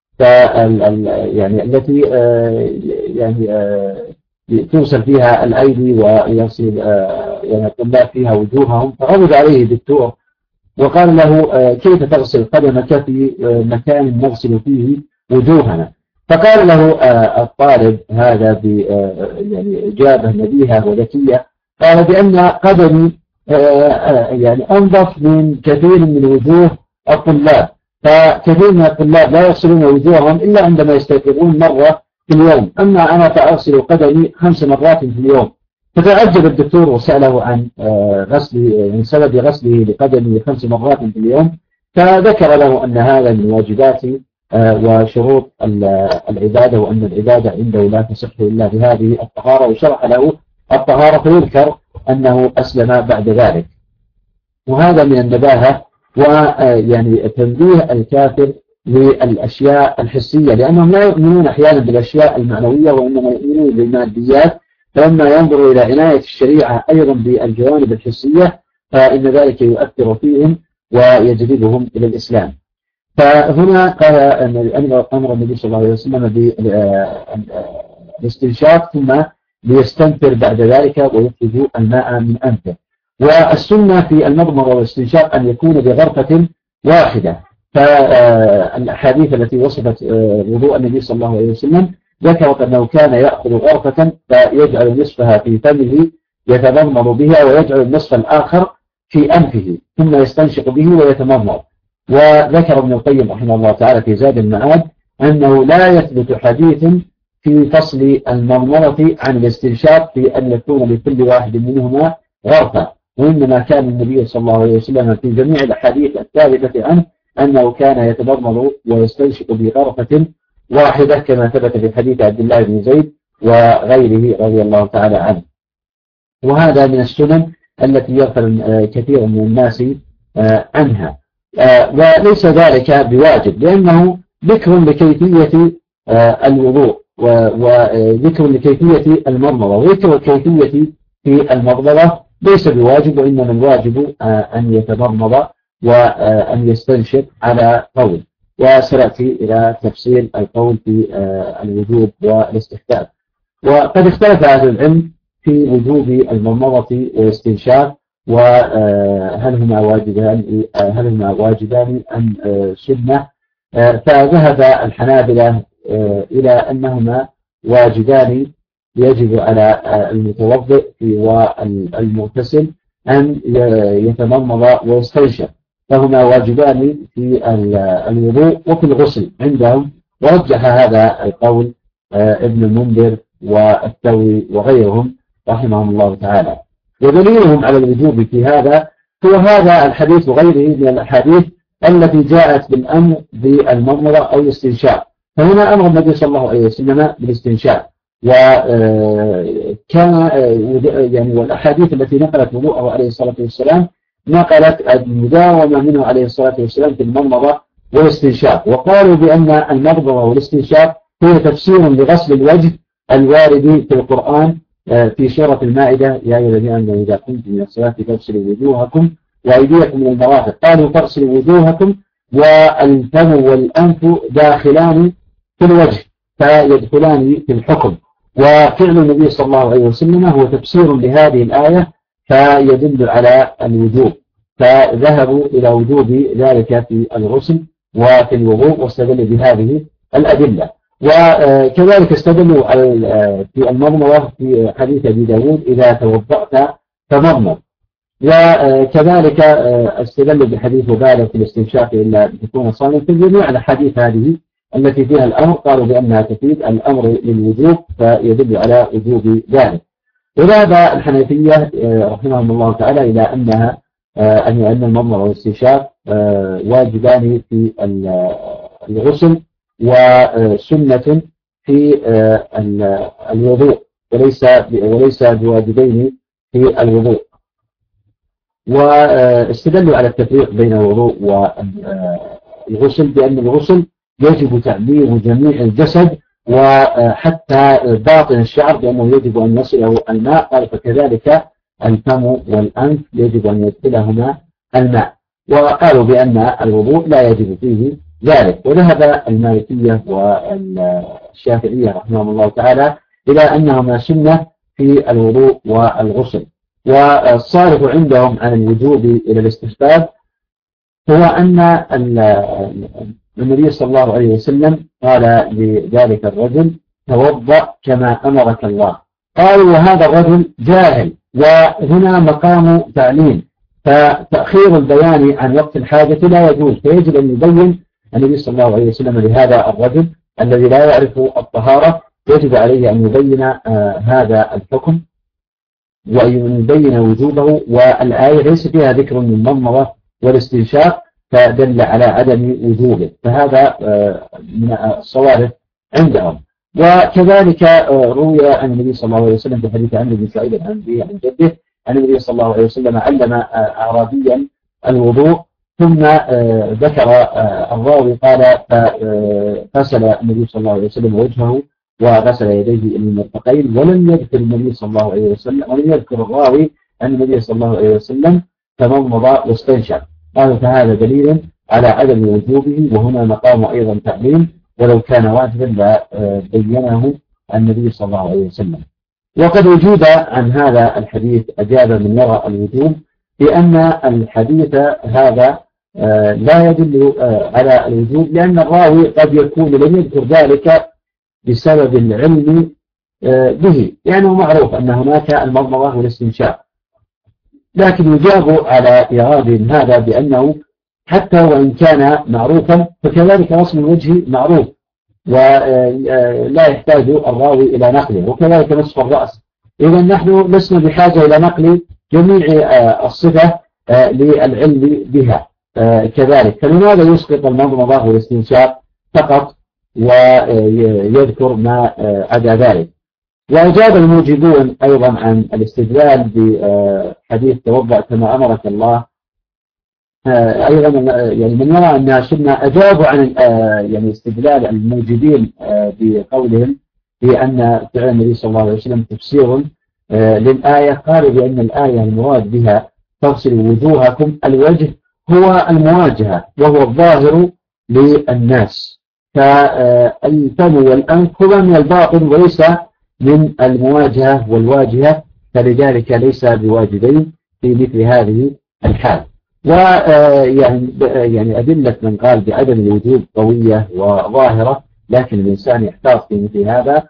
يعني التي يعني توصل فيها الأيدي ويغسل يعني الطلاب فيها وجوههم، فغضب عليه الدكتور وقال له كيف تغسل قدمك في مكان نغسل فيه وجوهنا؟ فقال له الطالب هذا يعني إجابة نبيهة وذكية، قال بأن قدمي يعني أنظف من كثير من وجوه الطلاب، فكثير من الطلاب لا يغسلون وجوههم إلا عندما يستيقظون مرة في اليوم، أما أنا فأغسل قدمي 5 مرات في اليوم. فتعجب الدكتور وسأله عن غسل سبب غسله لقدمه 5 مرات في اليوم، فذكر له أن هذا من واجبات وشروط العبادة، وأن العبادة عنده لا تصح إلا بهذه الطهارة، وشرح له الطهارة فيذكر أنه أسلم بعد ذلك. وهذا من النباهة ويعني تنبيه الكافر للأشياء الحسية، لأنهم لا يؤمنون أحيانا بالأشياء المعنوية وإنما يؤمنون بالماديات. فلما ينظر إلى عناية الشريعة أيضا بالجوانب الحسية فإن ذلك يؤثر فيهم ويجذبهم إلى الإسلام. فهنا قال أمر النبي صلى الله عليه وسلم بالاستنشاق ثم ليستنثر بعد ذلك ويخرج الماء من أنفه. والسنة في المضمضة والاستنشاق أن يكون بغرفة واحدة. فالأحاديث التي وصفت وضوء النبي صلى الله عليه وسلم ذكرت أنه كان يأخذ غرفة فيجعل نصفها في فمه يتمضمض بها ويجعل النصف الآخر في أنفه ثم يستنشق به ويتمضمض. وذكر ابن القيم رحمه الله تعالى في زاد المعاد أنه لا يثبت حديث في فصل المضمضة عن الاستنشاق في أن يكون لكل واحد منهما غرفة، وإنما كان النبي صلى الله عليه وسلم في جميع الأحاديث الثابتة عنه أنه كان يتمضمض ويستنشق بغرفة واحدة كما ثبت في حديث عبد الله بن زيد وغيره رضي الله تعالى عنه. وهذا من السنن التي يغفل كثير من الناس عنها، وليس ذلك بواجب لأنه ذكر لكيفية الوضوء وذكر لكيفية المضمضة، وذكر الكيفية في المضمضة ليس بواجب، وإنما الواجب أن يتمضمض وأن يستنشق على قول، وسنأتي إلى تفصيل القول في الوجوب والاستحباب. وقد اختلف أهل العلم في وجوب المضمضة والاستنشاق وهل هما واجبان أم سنة. فذهب الحنابلة إلى أنهما واجبان يجب على المتوضئ والمغتسل أن يتمضمض ويستنشق، فهما واجبان في الوضوء وفي الغسل عندهم. ورجح هذا القول ابن المنذر والثوري وغيرهم رحمهم الله تعالى. ودليلهم على الوجوب في هذا هو هذا الحديث وغيره من الأحاديث التي جاءت بالأمر بالمضمضة أو الاستنشاق. فهنا أمر النبي صلى الله عليه وسلم بالاستنشاق، وكان يعني والأحاديث التي نقلت وضوءه عليه الصلاة والسلام نقلت المداومة منه عليه الصلاة والسلام في المضمضة والاستنشاق، وقالوا بأن المضمضة والاستنشاق هو تفسير لغسل الوجه الوارد في القرآن في سورة المائدة: يا أيها الذين آمنوا إذا قمتم إلى الصلاة فاغسلوا وجوهكم وأيديكم من المرافق. قالوا فاغسلوا وجوهكم والفم والأنف داخلان في الوجه فيدخلان في الحكم، وفعل النبي صلى الله عليه وسلم هو تفسير لهذه الآية فيدل على الوجوب، فذهبوا إلى وجوب ذلك في الغسل وفي الوضوء واستدلوا بهذه الأدلة. وكذلك استدلوا في المضمضة في حديث أبي داود: إذا توضأت فمضمض. وكذلك استدلوا بحديث بالغ في الاستنشاق إلا أن تكون صائما. في جميع الحديث هذه التي فيها الأمر قالوا بأنها تفيد الأمر للوجوب فيدل على وجوب ذلك. وذهب الحنفية رحمهم الله تعالى إلى أن المضمضة والاستنشاق واجبان في الغسل وسنة في الوضوء وليس بواجبين في الوضوء. واستدلوا على التفريق بين الوضوء والغسل بأن الغسل يجب تعمير جميع الجسد وحتى باطن الشعر بأنه يجب أن يصله الماء. قال فكذلك الفم والأنف يجب أن يدخلهما الماء. وقالوا بأن الوضوء لا يجب فيه ذلك. وذهب المالكية والشافعية رحمهم الله تعالى إلى أنهما سنة في الوضوء والغسل. والصارف عندهم عن الوجوب إلى الاستحباب هو أن النبي صلى الله عليه وسلم قال لذلك الرجل: توضأ كما أمرك الله. قالوا: وهذا الرجل جاهل، وهنا مقام تعليم، فتأخير البيان عن وقت الحاجة لا يجوز، فيجب أن يبين النبي صلى الله عليه وسلم لهذا الرجل الذي لا يعرف الطهارة، يجب عليه أن يبين هذا الحكم وأن يبين وجوبه. والآية ليس فيها ذكر من المضمضة والاستنشاق فدل على عدم وجوبه، فهذا من الصوارف عندهم. وكذلك روي عن النبي صلى الله عليه وسلم في حديث عمرو بن شعيب عن جده أن النبي صلى الله عليه وسلم علم أعرابيا الوضوء، ثم ذكر الراوي قال: فغسل النبي صلى الله عليه وسلم وجهه وغسل يديه إلى المرفقين، ولم يذكر النبي صلى الله عليه وسلم، ولم يذكر الراوي أن النبي صلى الله عليه وسلم تمضمض واستنشق. قالوا فهذا دليل على عدم وجوبه، وهنا مقام أيضا تعليم، ولو كان واجبا لبينه النبي صلى الله عليه وسلم. وقد وجود عن هذا الحديث أجاب من يرى الوجوب بأن الحديث هذا لا يدل على الوجوب، لأن الراوي قد يكون لم يذكر ذلك بسبب العلم به، لأنه معروف أن هناك المضمضة والاستنشاق، لكن يجاب على إيراد هذا بأنه حتى وإن كان معروفا فكذلك رسم الوجه معروف ولا يحتاج الراوي إلى نقله، وكذلك نصف الرأس. إذا نحن لسنا بحاجة إلى نقل جميع الصفة للعلم بها كذلك، فلماذا يسقط المضمضة والاستنشاق فقط ويذكر ما عدا ذلك؟ وأجاب الموجبون أيضا عن الاستدلال بحديث توضأ كما أمرك الله. أيضا يعني من يرى أنها سنة أجابوا عن يعني استدلال الموجبين بقولهم بأن فعل النبي صلى الله عليه وسلم تفسير للآية. قالوا بأن الآية المراد بها تغسلوا وجوهكم، الوجه هو المواجهة وهو الظاهر للناس، فالفم والأنف هو من الباطن وليس من المواجهة والواجهة، فلذلك ليس بواجبين في مثل هذه الحال. ويعني أدلة من قال بعدم الوجوب قوية وظاهرة، لكن الإنسان يحتاط في مثل هذا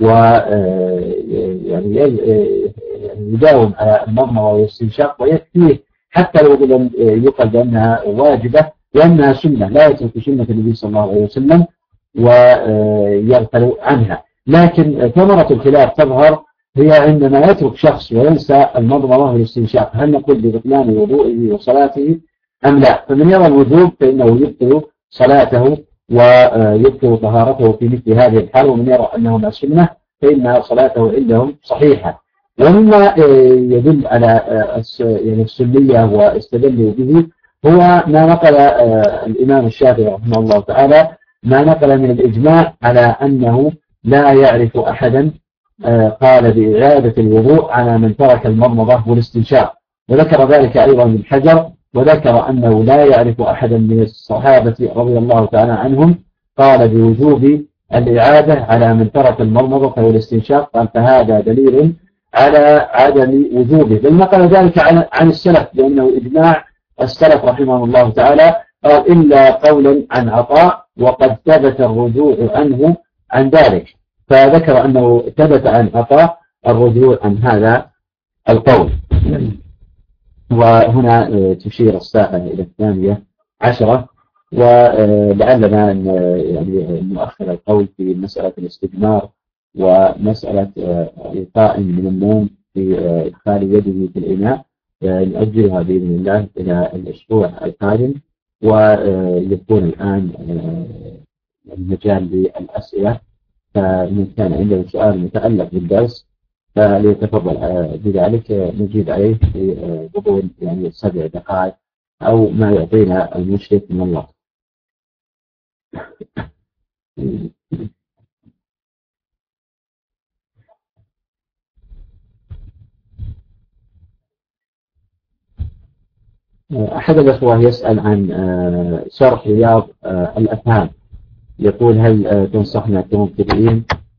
ويعني يداوم على المضمضة والاستنشاق، ويكفيه حتى لو لم يقل بأنها واجبة لأنها سنة، لا يترك سنة النبي صلى الله عليه وسلم ويغفل عنها. لكن ثمرة الخلاف تظهر هي عندما يترك شخص وينسى المضمضة والاستنشاق، هل نقول ببطلان وضوئه وصلاته أم لا؟ فمن يرى الوجوب فإنه يبطل صلاته ويبطل طهارته في مثل هذه الحال، ومن يرى أنهما سنة فإن صلاته عندهم صحيحة. ومما يدل على يعني السنية واستدلوا به هو ما نقل الإمام الشافعي رحمه الله تعالى، ما نقل من الإجماع على أنه لا يعرف أحدا قال بإعادة الوضوء على من ترك المضمضة والاستنشاق، وذكر ذلك أيضا ابن حجر، وذكر أنه لا يعرف أحدا من الصحابة رضي الله تعالى عنهم قال بوجوب الإعادة على من ترك المضمضة والاستنشاق، قال فهذا دليل على عدم وجوبه. بل نقل ذلك عن السلف لأنه إجماع السلف رحمه الله تعالى، قال إلا قولا عن عطاء وقد ثبت الرجوع عنه عن ذلك، فذكر أنه ثبت عن عطاء الرجوع عن هذا القول. وهنا تشير الساعة إلى 12:10، ولعلنا يعني نؤخر القول في مسألة الاستجمار ومسألة إلقاء من النوم في إدخال يده في الإناء، نؤجلها بإذن الله إلى الأسبوع القادم، ويكون الآن المجال للأسئلة، فمن كان عنده سؤال متعلق بالدرس فليتفضل بذلك نجيب عليه في غضون يعني 7 دقائق أو ما يعطينا المشرف من الله. أحد الأخوة يسأل عن شرح رياض الأفهام، يقول هل تنصحنا كمبتدئين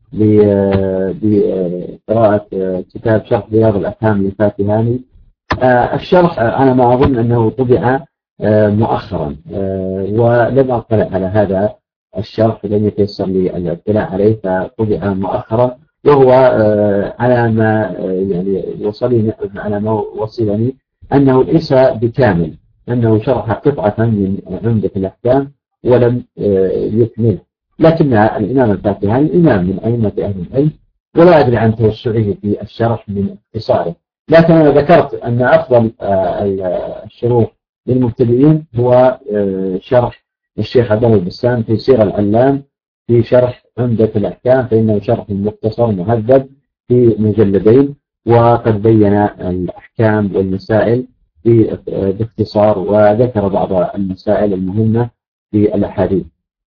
بقراءة كتاب شرح رياض الأفهام للفاتحاني؟ الشرح أنا ما أظن أنه طبع مؤخرا، ولم أطلع على هذا الشرح، لم يتيسر لي الاطلاع عليه، فطبع مؤخرا، وهو على ما يعني وصلني أنه ليس بكامل، أنه شرح قطعة من عمدة الأحكام ولم يكمل، لكن الإمام الفاتحاني إمام من أئمة أهل العلم، ولا أدري عن توسعه في الشرح من اختصاره. لكن أنا ذكرت أن أفضل الشروح للمبتدئين هو شرح الشيخ عبد الله البسام في سير العلام في شرح عمدة الأحكام، فإنه شرح مختصر مهذب في مجلدين، وقد بين الأحكام والمسائل باختصار، وذكر بعض المسائل المهمة في الأحاديث.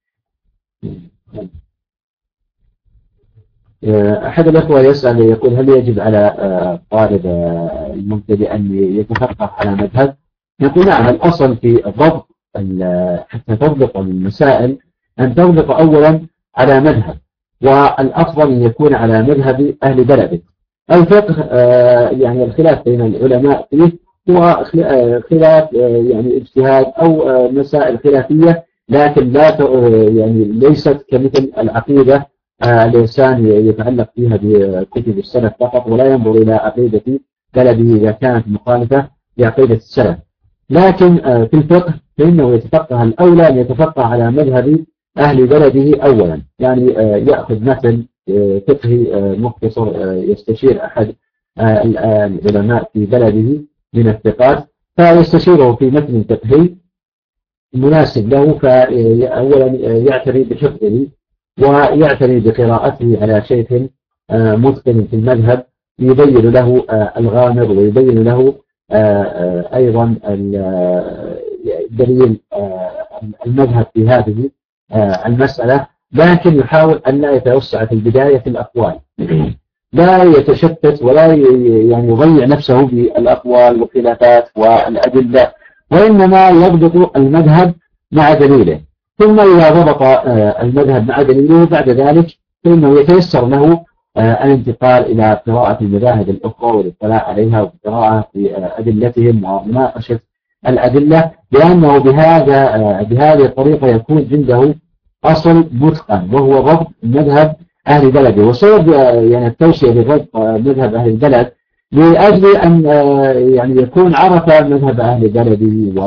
أحد الأخوة يسأل يقول هل يجب على طالب المبتدئ أن يتفقه على مذهب؟ يقول نعم الأصل في ضبط حتى تضبط المسائل أن تضبط أولا على مذهب، والأفضل أن يكون على مذهب أهل بلدك. الفقه يعني الخلاف بين العلماء فيه هو خلاف يعني اجتهاد أو مسائل خلافية، لكن لا يعني ليست كمثل العقيدة الإنسان يتعلق فيها بكتب السلف فقط ولا ينظر إلى عقيدة بلده إذا كانت مخالفة لعقيدة السلف. لكن في الفقه فإنه يتفقه الأولى أن يتفقه على مذهب أهل بلده أولا، يعني يأخذ مثل فقهي مختصر يستشير أحد العلماء في بلده من الثقات فيستشيره في متن فقهي مناسب له، فأولا يعتني بحفظه ويعتني بقراءته على شيخ متقن في المذهب يبين له الغامر ويبين له أيضا دليل المذهب في هذه المسألة، لكن يحاول أن لا يتوسع في البداية في الأقوال، لا يتشتت ولا يعني يضيع نفسه بالأقوال والخلافات والأدلة، وإنما يضبط المذهب مع دليله. ثم إذا ضبط المذهب مع دليله بعد ذلك فإنه يتيسر له الانتقال إلى قراءة المذاهب الأخرى والاطلاع عليها والقراءة في أدلتهم ومناقشة الأدلة، لأنه بهذه الطريقة يكون عنده أصل متقن وهو ضبط مذهب أهل بلده. وسبب يعني التوسيع بضبط مذهب أهل البلد لأجل أن يعني يكون عرف مذهب أهل بلده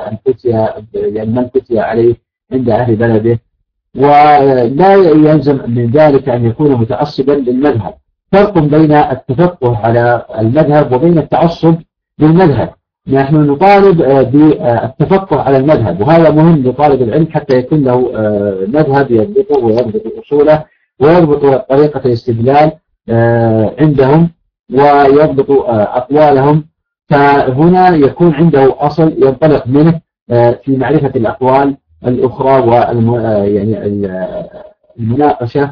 يعني من فتي عليه عند أهل بلده، ولا يلزم من ذلك أن يكون متعصبا للمذهب. فرق بين التفقه على المذهب وبين التعصب للمذهب. نحن نطالب بالتفقه على المذهب، وهذا مهم لطالب العلم حتى يكون له مذهب يضبطه ويضبط أصوله ويضبط طريقة الاستدلال عندهم ويضبط أقوالهم، فهنا يكون عنده أصل ينطلق منه في معرفة الأقوال الأخرى يعني المناقشة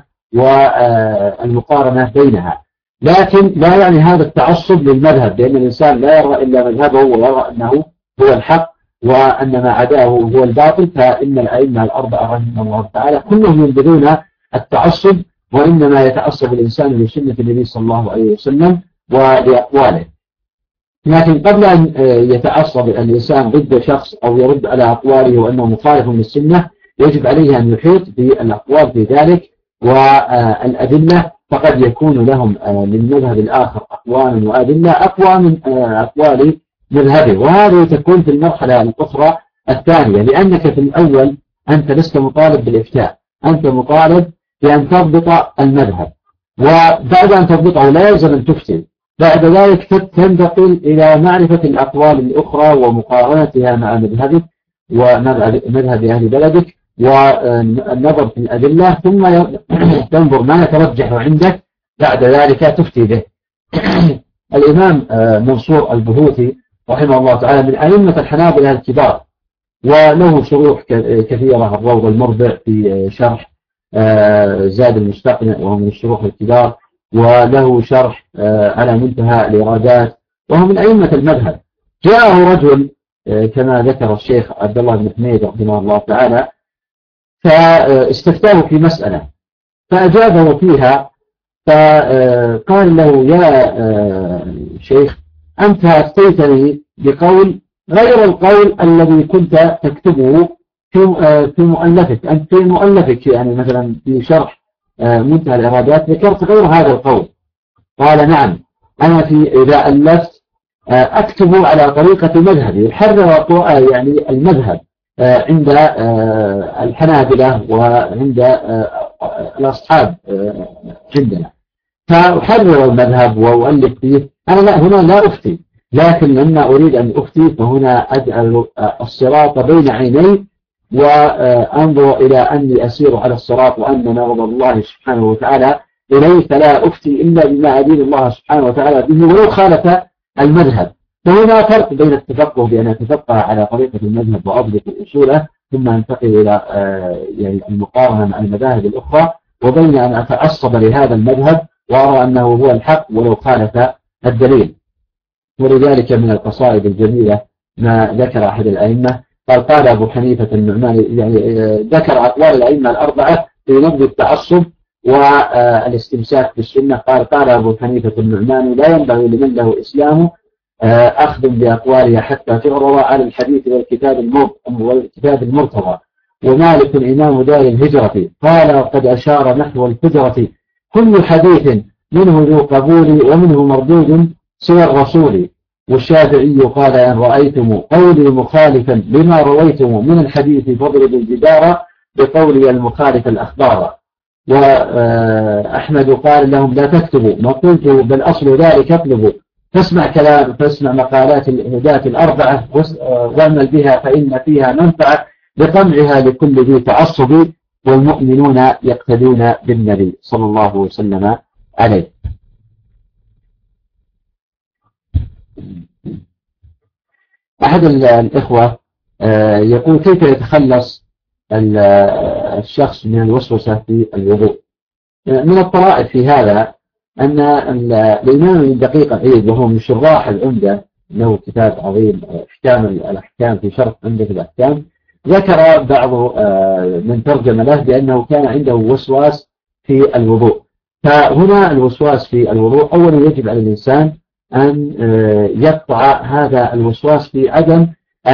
والمقارنة بينها. لكن لا يعني هذا التعصب للمذهب، لأن الإنسان لا يرى إلا مذهبه ويرى أنه هو الحق وأن ما عداه هو الباطل. فإن الأئمة الأربعة رحمهم الله تعالى كلهم ينبذون التعصب، وإنما يتعصب الإنسان لسنة النبي صلى الله عليه وسلم ولأقواله. لكن قبل أن يتعصب الإنسان ضد شخص أو يرد على أقواله وأنه مخالف للسنة يجب عليه أن يحيط بالأقوال في ذلك والأدلة، فقد يكون لهم للمذهب الآخر أقوال وأدلة أقوى من أقوال مذهبه، وهذه تكون في المرحلة الأخرى الثانية، لأنك في الأول أنت لست مطالب بالإفتاء، أنت مطالب بأن تضبط المذهب، وبعد أن تضبطه لا يلزم أن تفتي. بعد ذلك تنتقل إلى معرفة الأقوال الأخرى ومقارنتها مع مذهبك ومذهب أهل بلدك والنظر في الأدلة، ثم تنظر ما يترجح عندك بعد ذلك تفتي به. الإمام منصور البهوثي رحمه الله تعالى من أئمة الحنابلة الكبار، وله شروح كثيرة، الروض المربع في شرح زاد المستقنع وهو من الشروح الكبار، وله شرح على منتهى الإرادات، وهو من أئمة المذهب. جاءه رجل كما ذكر الشيخ عبد الله بن حميد رحمه الله تعالى فاستفتاه في مسألة فأجابه فيها، فقال له يا شيخ أنت أفتيتني بقول غير القول الذي كنت تكتبه في مؤلفك، أنت في مؤلفك يعني مثلا في شرح منتهى الإرادات ذكرت غير هذا القول. قال نعم أنا إذا ألفت أكتب على طريقة مذهبي، يحرر يعني المذهب عند الحنابلة وعند الأصحاب عندنا، فأحرر المذهب وأؤلف فيه. أنا لا هنا لا أفتي، لكن لما أريد أن أفتي فهنا أجعل الصراط بين عيني وأنظر إلى أني أسير على الصراط وأن نغضب الله سبحانه وتعالى إليه، فلا أفتي إلا بما أدين الله سبحانه وتعالى به ولو خالف المذهب. فهنا فرق بين التفقه بأن أتفقه على طريقة المذهب وأضبط أصوله ثم أنتقل إلى يعني المقارنة مع المذاهب الأخرى، وبين أن أتعصب لهذا المذهب وأرى أنه هو الحق ولو خالف الدليل. ولذلك من القصائد الجميلة ما ذكر أحد الأئمة. قال أبو حنيفة النعمان، يعني ذكر أقوال الأئمة الأربعة في نقد التعصب والاستمساك بالسنة. قال أبو حنيفة النعمان لا ينبغي لمن له إسلامه أخذ بأقوالها حتى تعرض على الحديث والكتاب المرتضى. ومالك إمام دار الهجرة قال قد أشار نحو الفجرة كل حديث منه ذو قبول ومنه مردود سوى الرسول. والشافعي قال إن رأيتم قولي مخالفا لما رويتم من الحديث فاضربوا الجدار بقولي المخالف الأخبار. وأحمد قال لهم لا تكتبوا ما قلت بل أصل ذلك اطلبوا، فاسمع مقالات الهداة الأربعة واعمل بها فإن فيها منفعة بطمعها لكل ذي تعصب، والمؤمنون يقتدون بالنبي صلى الله وسلم عليه. أحد الإخوة يقول كيف يتخلص الشخص من الوسوسة في الوضوء؟ من الطرائف في هذا أن الإمام ابن دقيق العيد وهو من شراح العمدة له كتاب عظيم أحكام الأحكام في شرح عمدة الأحكام، ذكر بعض من ترجم له بأنه كان عنده وسواس في الوضوء. فهنا الوسواس في الوضوء أولا يجب على الإنسان أن يقطع هذا الوسواس في عدم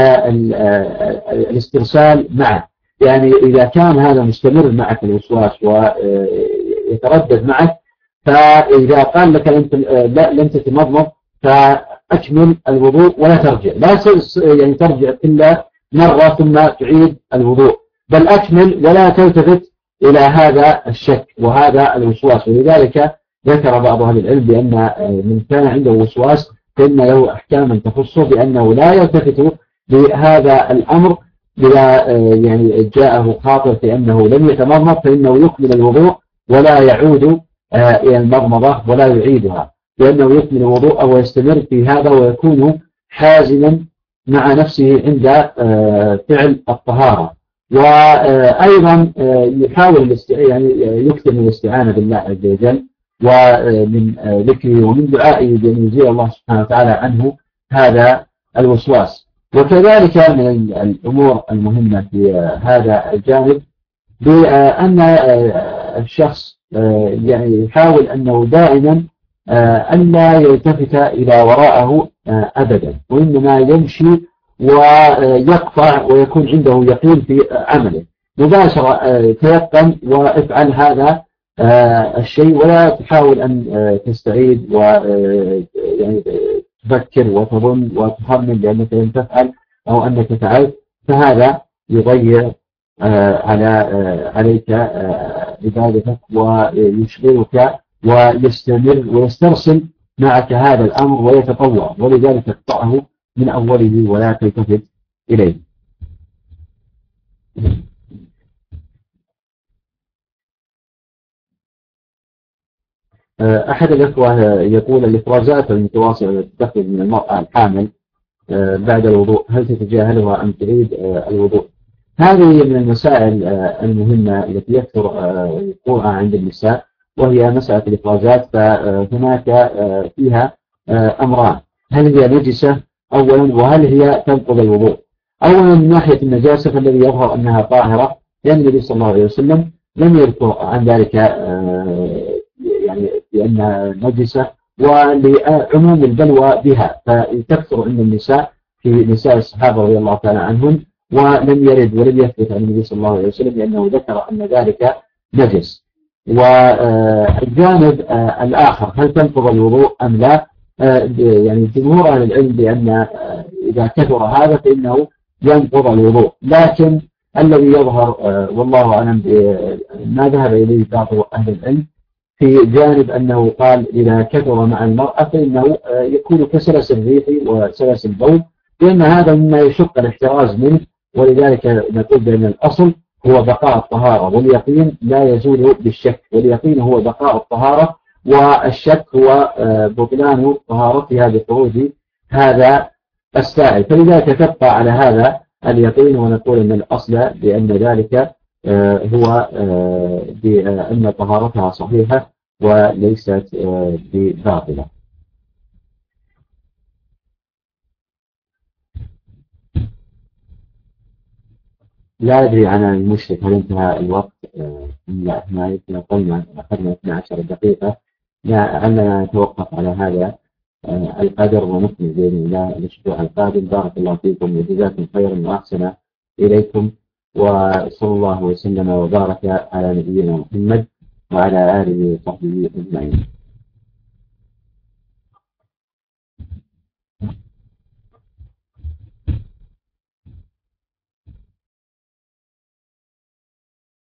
الاسترسال معه. يعني إذا كان هذا مستمر معك الوسواس ويتردد معك، فإذا قال لك لا لن تتمضمض فأكمل الوضوء ولا ترجع، لا يعني ترجع كل مرة ثم تعيد الوضوء، بل أكمل ولا تلتفت إلى هذا الشك وهذا الوسواس. ولذلك ذكر بعض أهل العلم بأن من كان عنده وسواس فإن له أحكاما تخصه بأنه لا يلتفت لهذا الأمر إذا يعني جاءه خاطر في أنه لم يتمضمض، فإنه يكمل الوضوء ولا يعود إلى المضمضة ولا يعيدها، لأنه يكمل الوضوء ويستمر في هذا ويكون حازما مع نفسه عند فعل الطهارة. وأيضا يحاول يعني يكثر من الاستعانة بالله عز وجل ومن ذكره ومن دعائه بأن يزيل الله سبحانه وتعالى عنه هذا الوسواس. وكذلك من الأمور المهمة في هذا الجانب بأن الشخص يعني يحاول أنه دائما ألا يلتفت إلى وراءه أبدا، وإنما يمشي ويقطع ويكون عنده يقين في عمله مباشرة. تيقن وافعل هذا الشيء ولا تحاول أن تستعيد ويعني تفكر وتظن وتخمن بأنك لم تفعل أو أنك فعلت، فهذا يضيع عليك عبادتك ويشغلك ويستمر ويسترسل معك هذا الأمر ويتطور، ولذلك اقطعه من أوله ولا تلتفت إليه. أحد الأخوة يقول الإفرازات المتواصلة التي تخرج من المرأة الحامل بعد الوضوء هل تتجاهلها أم تعيد الوضوء؟ هذه من المسائل المهمة التي يكثر وقوعها عند النساء، وهي مسألة الإفرازات. فهناك فيها أمران: هل هي نجسة أولا، وهل هي تنقض الوضوء؟ أولا من ناحية النجاسة فالذي يظهر أنها طاهرة، لأن النبي صلى الله عليه وسلم لم يذكر عن ذلك يعني بأنها نجسة، ولعموم البلوى بها، فتكثر عند النساء في نساء الصحابة رضي الله تعالى عنهم، ولم يرد ولم يثبت عن النبي صلى الله عليه وسلم لأنه ذكر أن ذلك نجس. والجانب الآخر هل تنقض الوضوء أم لا؟ يعني جمهور أهل العلم بأن إذا كثر هذا فإنه ينقض الوضوء، لكن الذي يظهر والله أعلم ما ذهب إليه بعض أهل العلم في جانب أنه قال إذا كثر مع المرأة فإنه يكون كسلس الريح وسلس البول، لأن هذا مما يشق الاحتراز منه. ولذلك نقول بأن الأصل هو بقاء الطهارة، واليقين لا يزول بالشك، واليقين هو بقاء الطهارة، والشك هو بطلان طهارتها بخروج هذا السائل. فلذلك تبقى على هذا اليقين، ونقول أن الأصل بأن ذلك هو بأن طهارتها صحيحة وليست بباطلة. لا أدري عن المشرك هل انتهى الوقت؟ لا، ما يمكن قلنا أخذنا 12 دقيقة. لعلنا نتوقف على هذا القدر ونكمل بإذن الله الأسبوع القادم. بارك الله فيكم وجزاكم خيرا وأحسن إليكم، وصلى الله وسلم وبارك على نبينا محمد وعلى آله وصحبه أجمعين.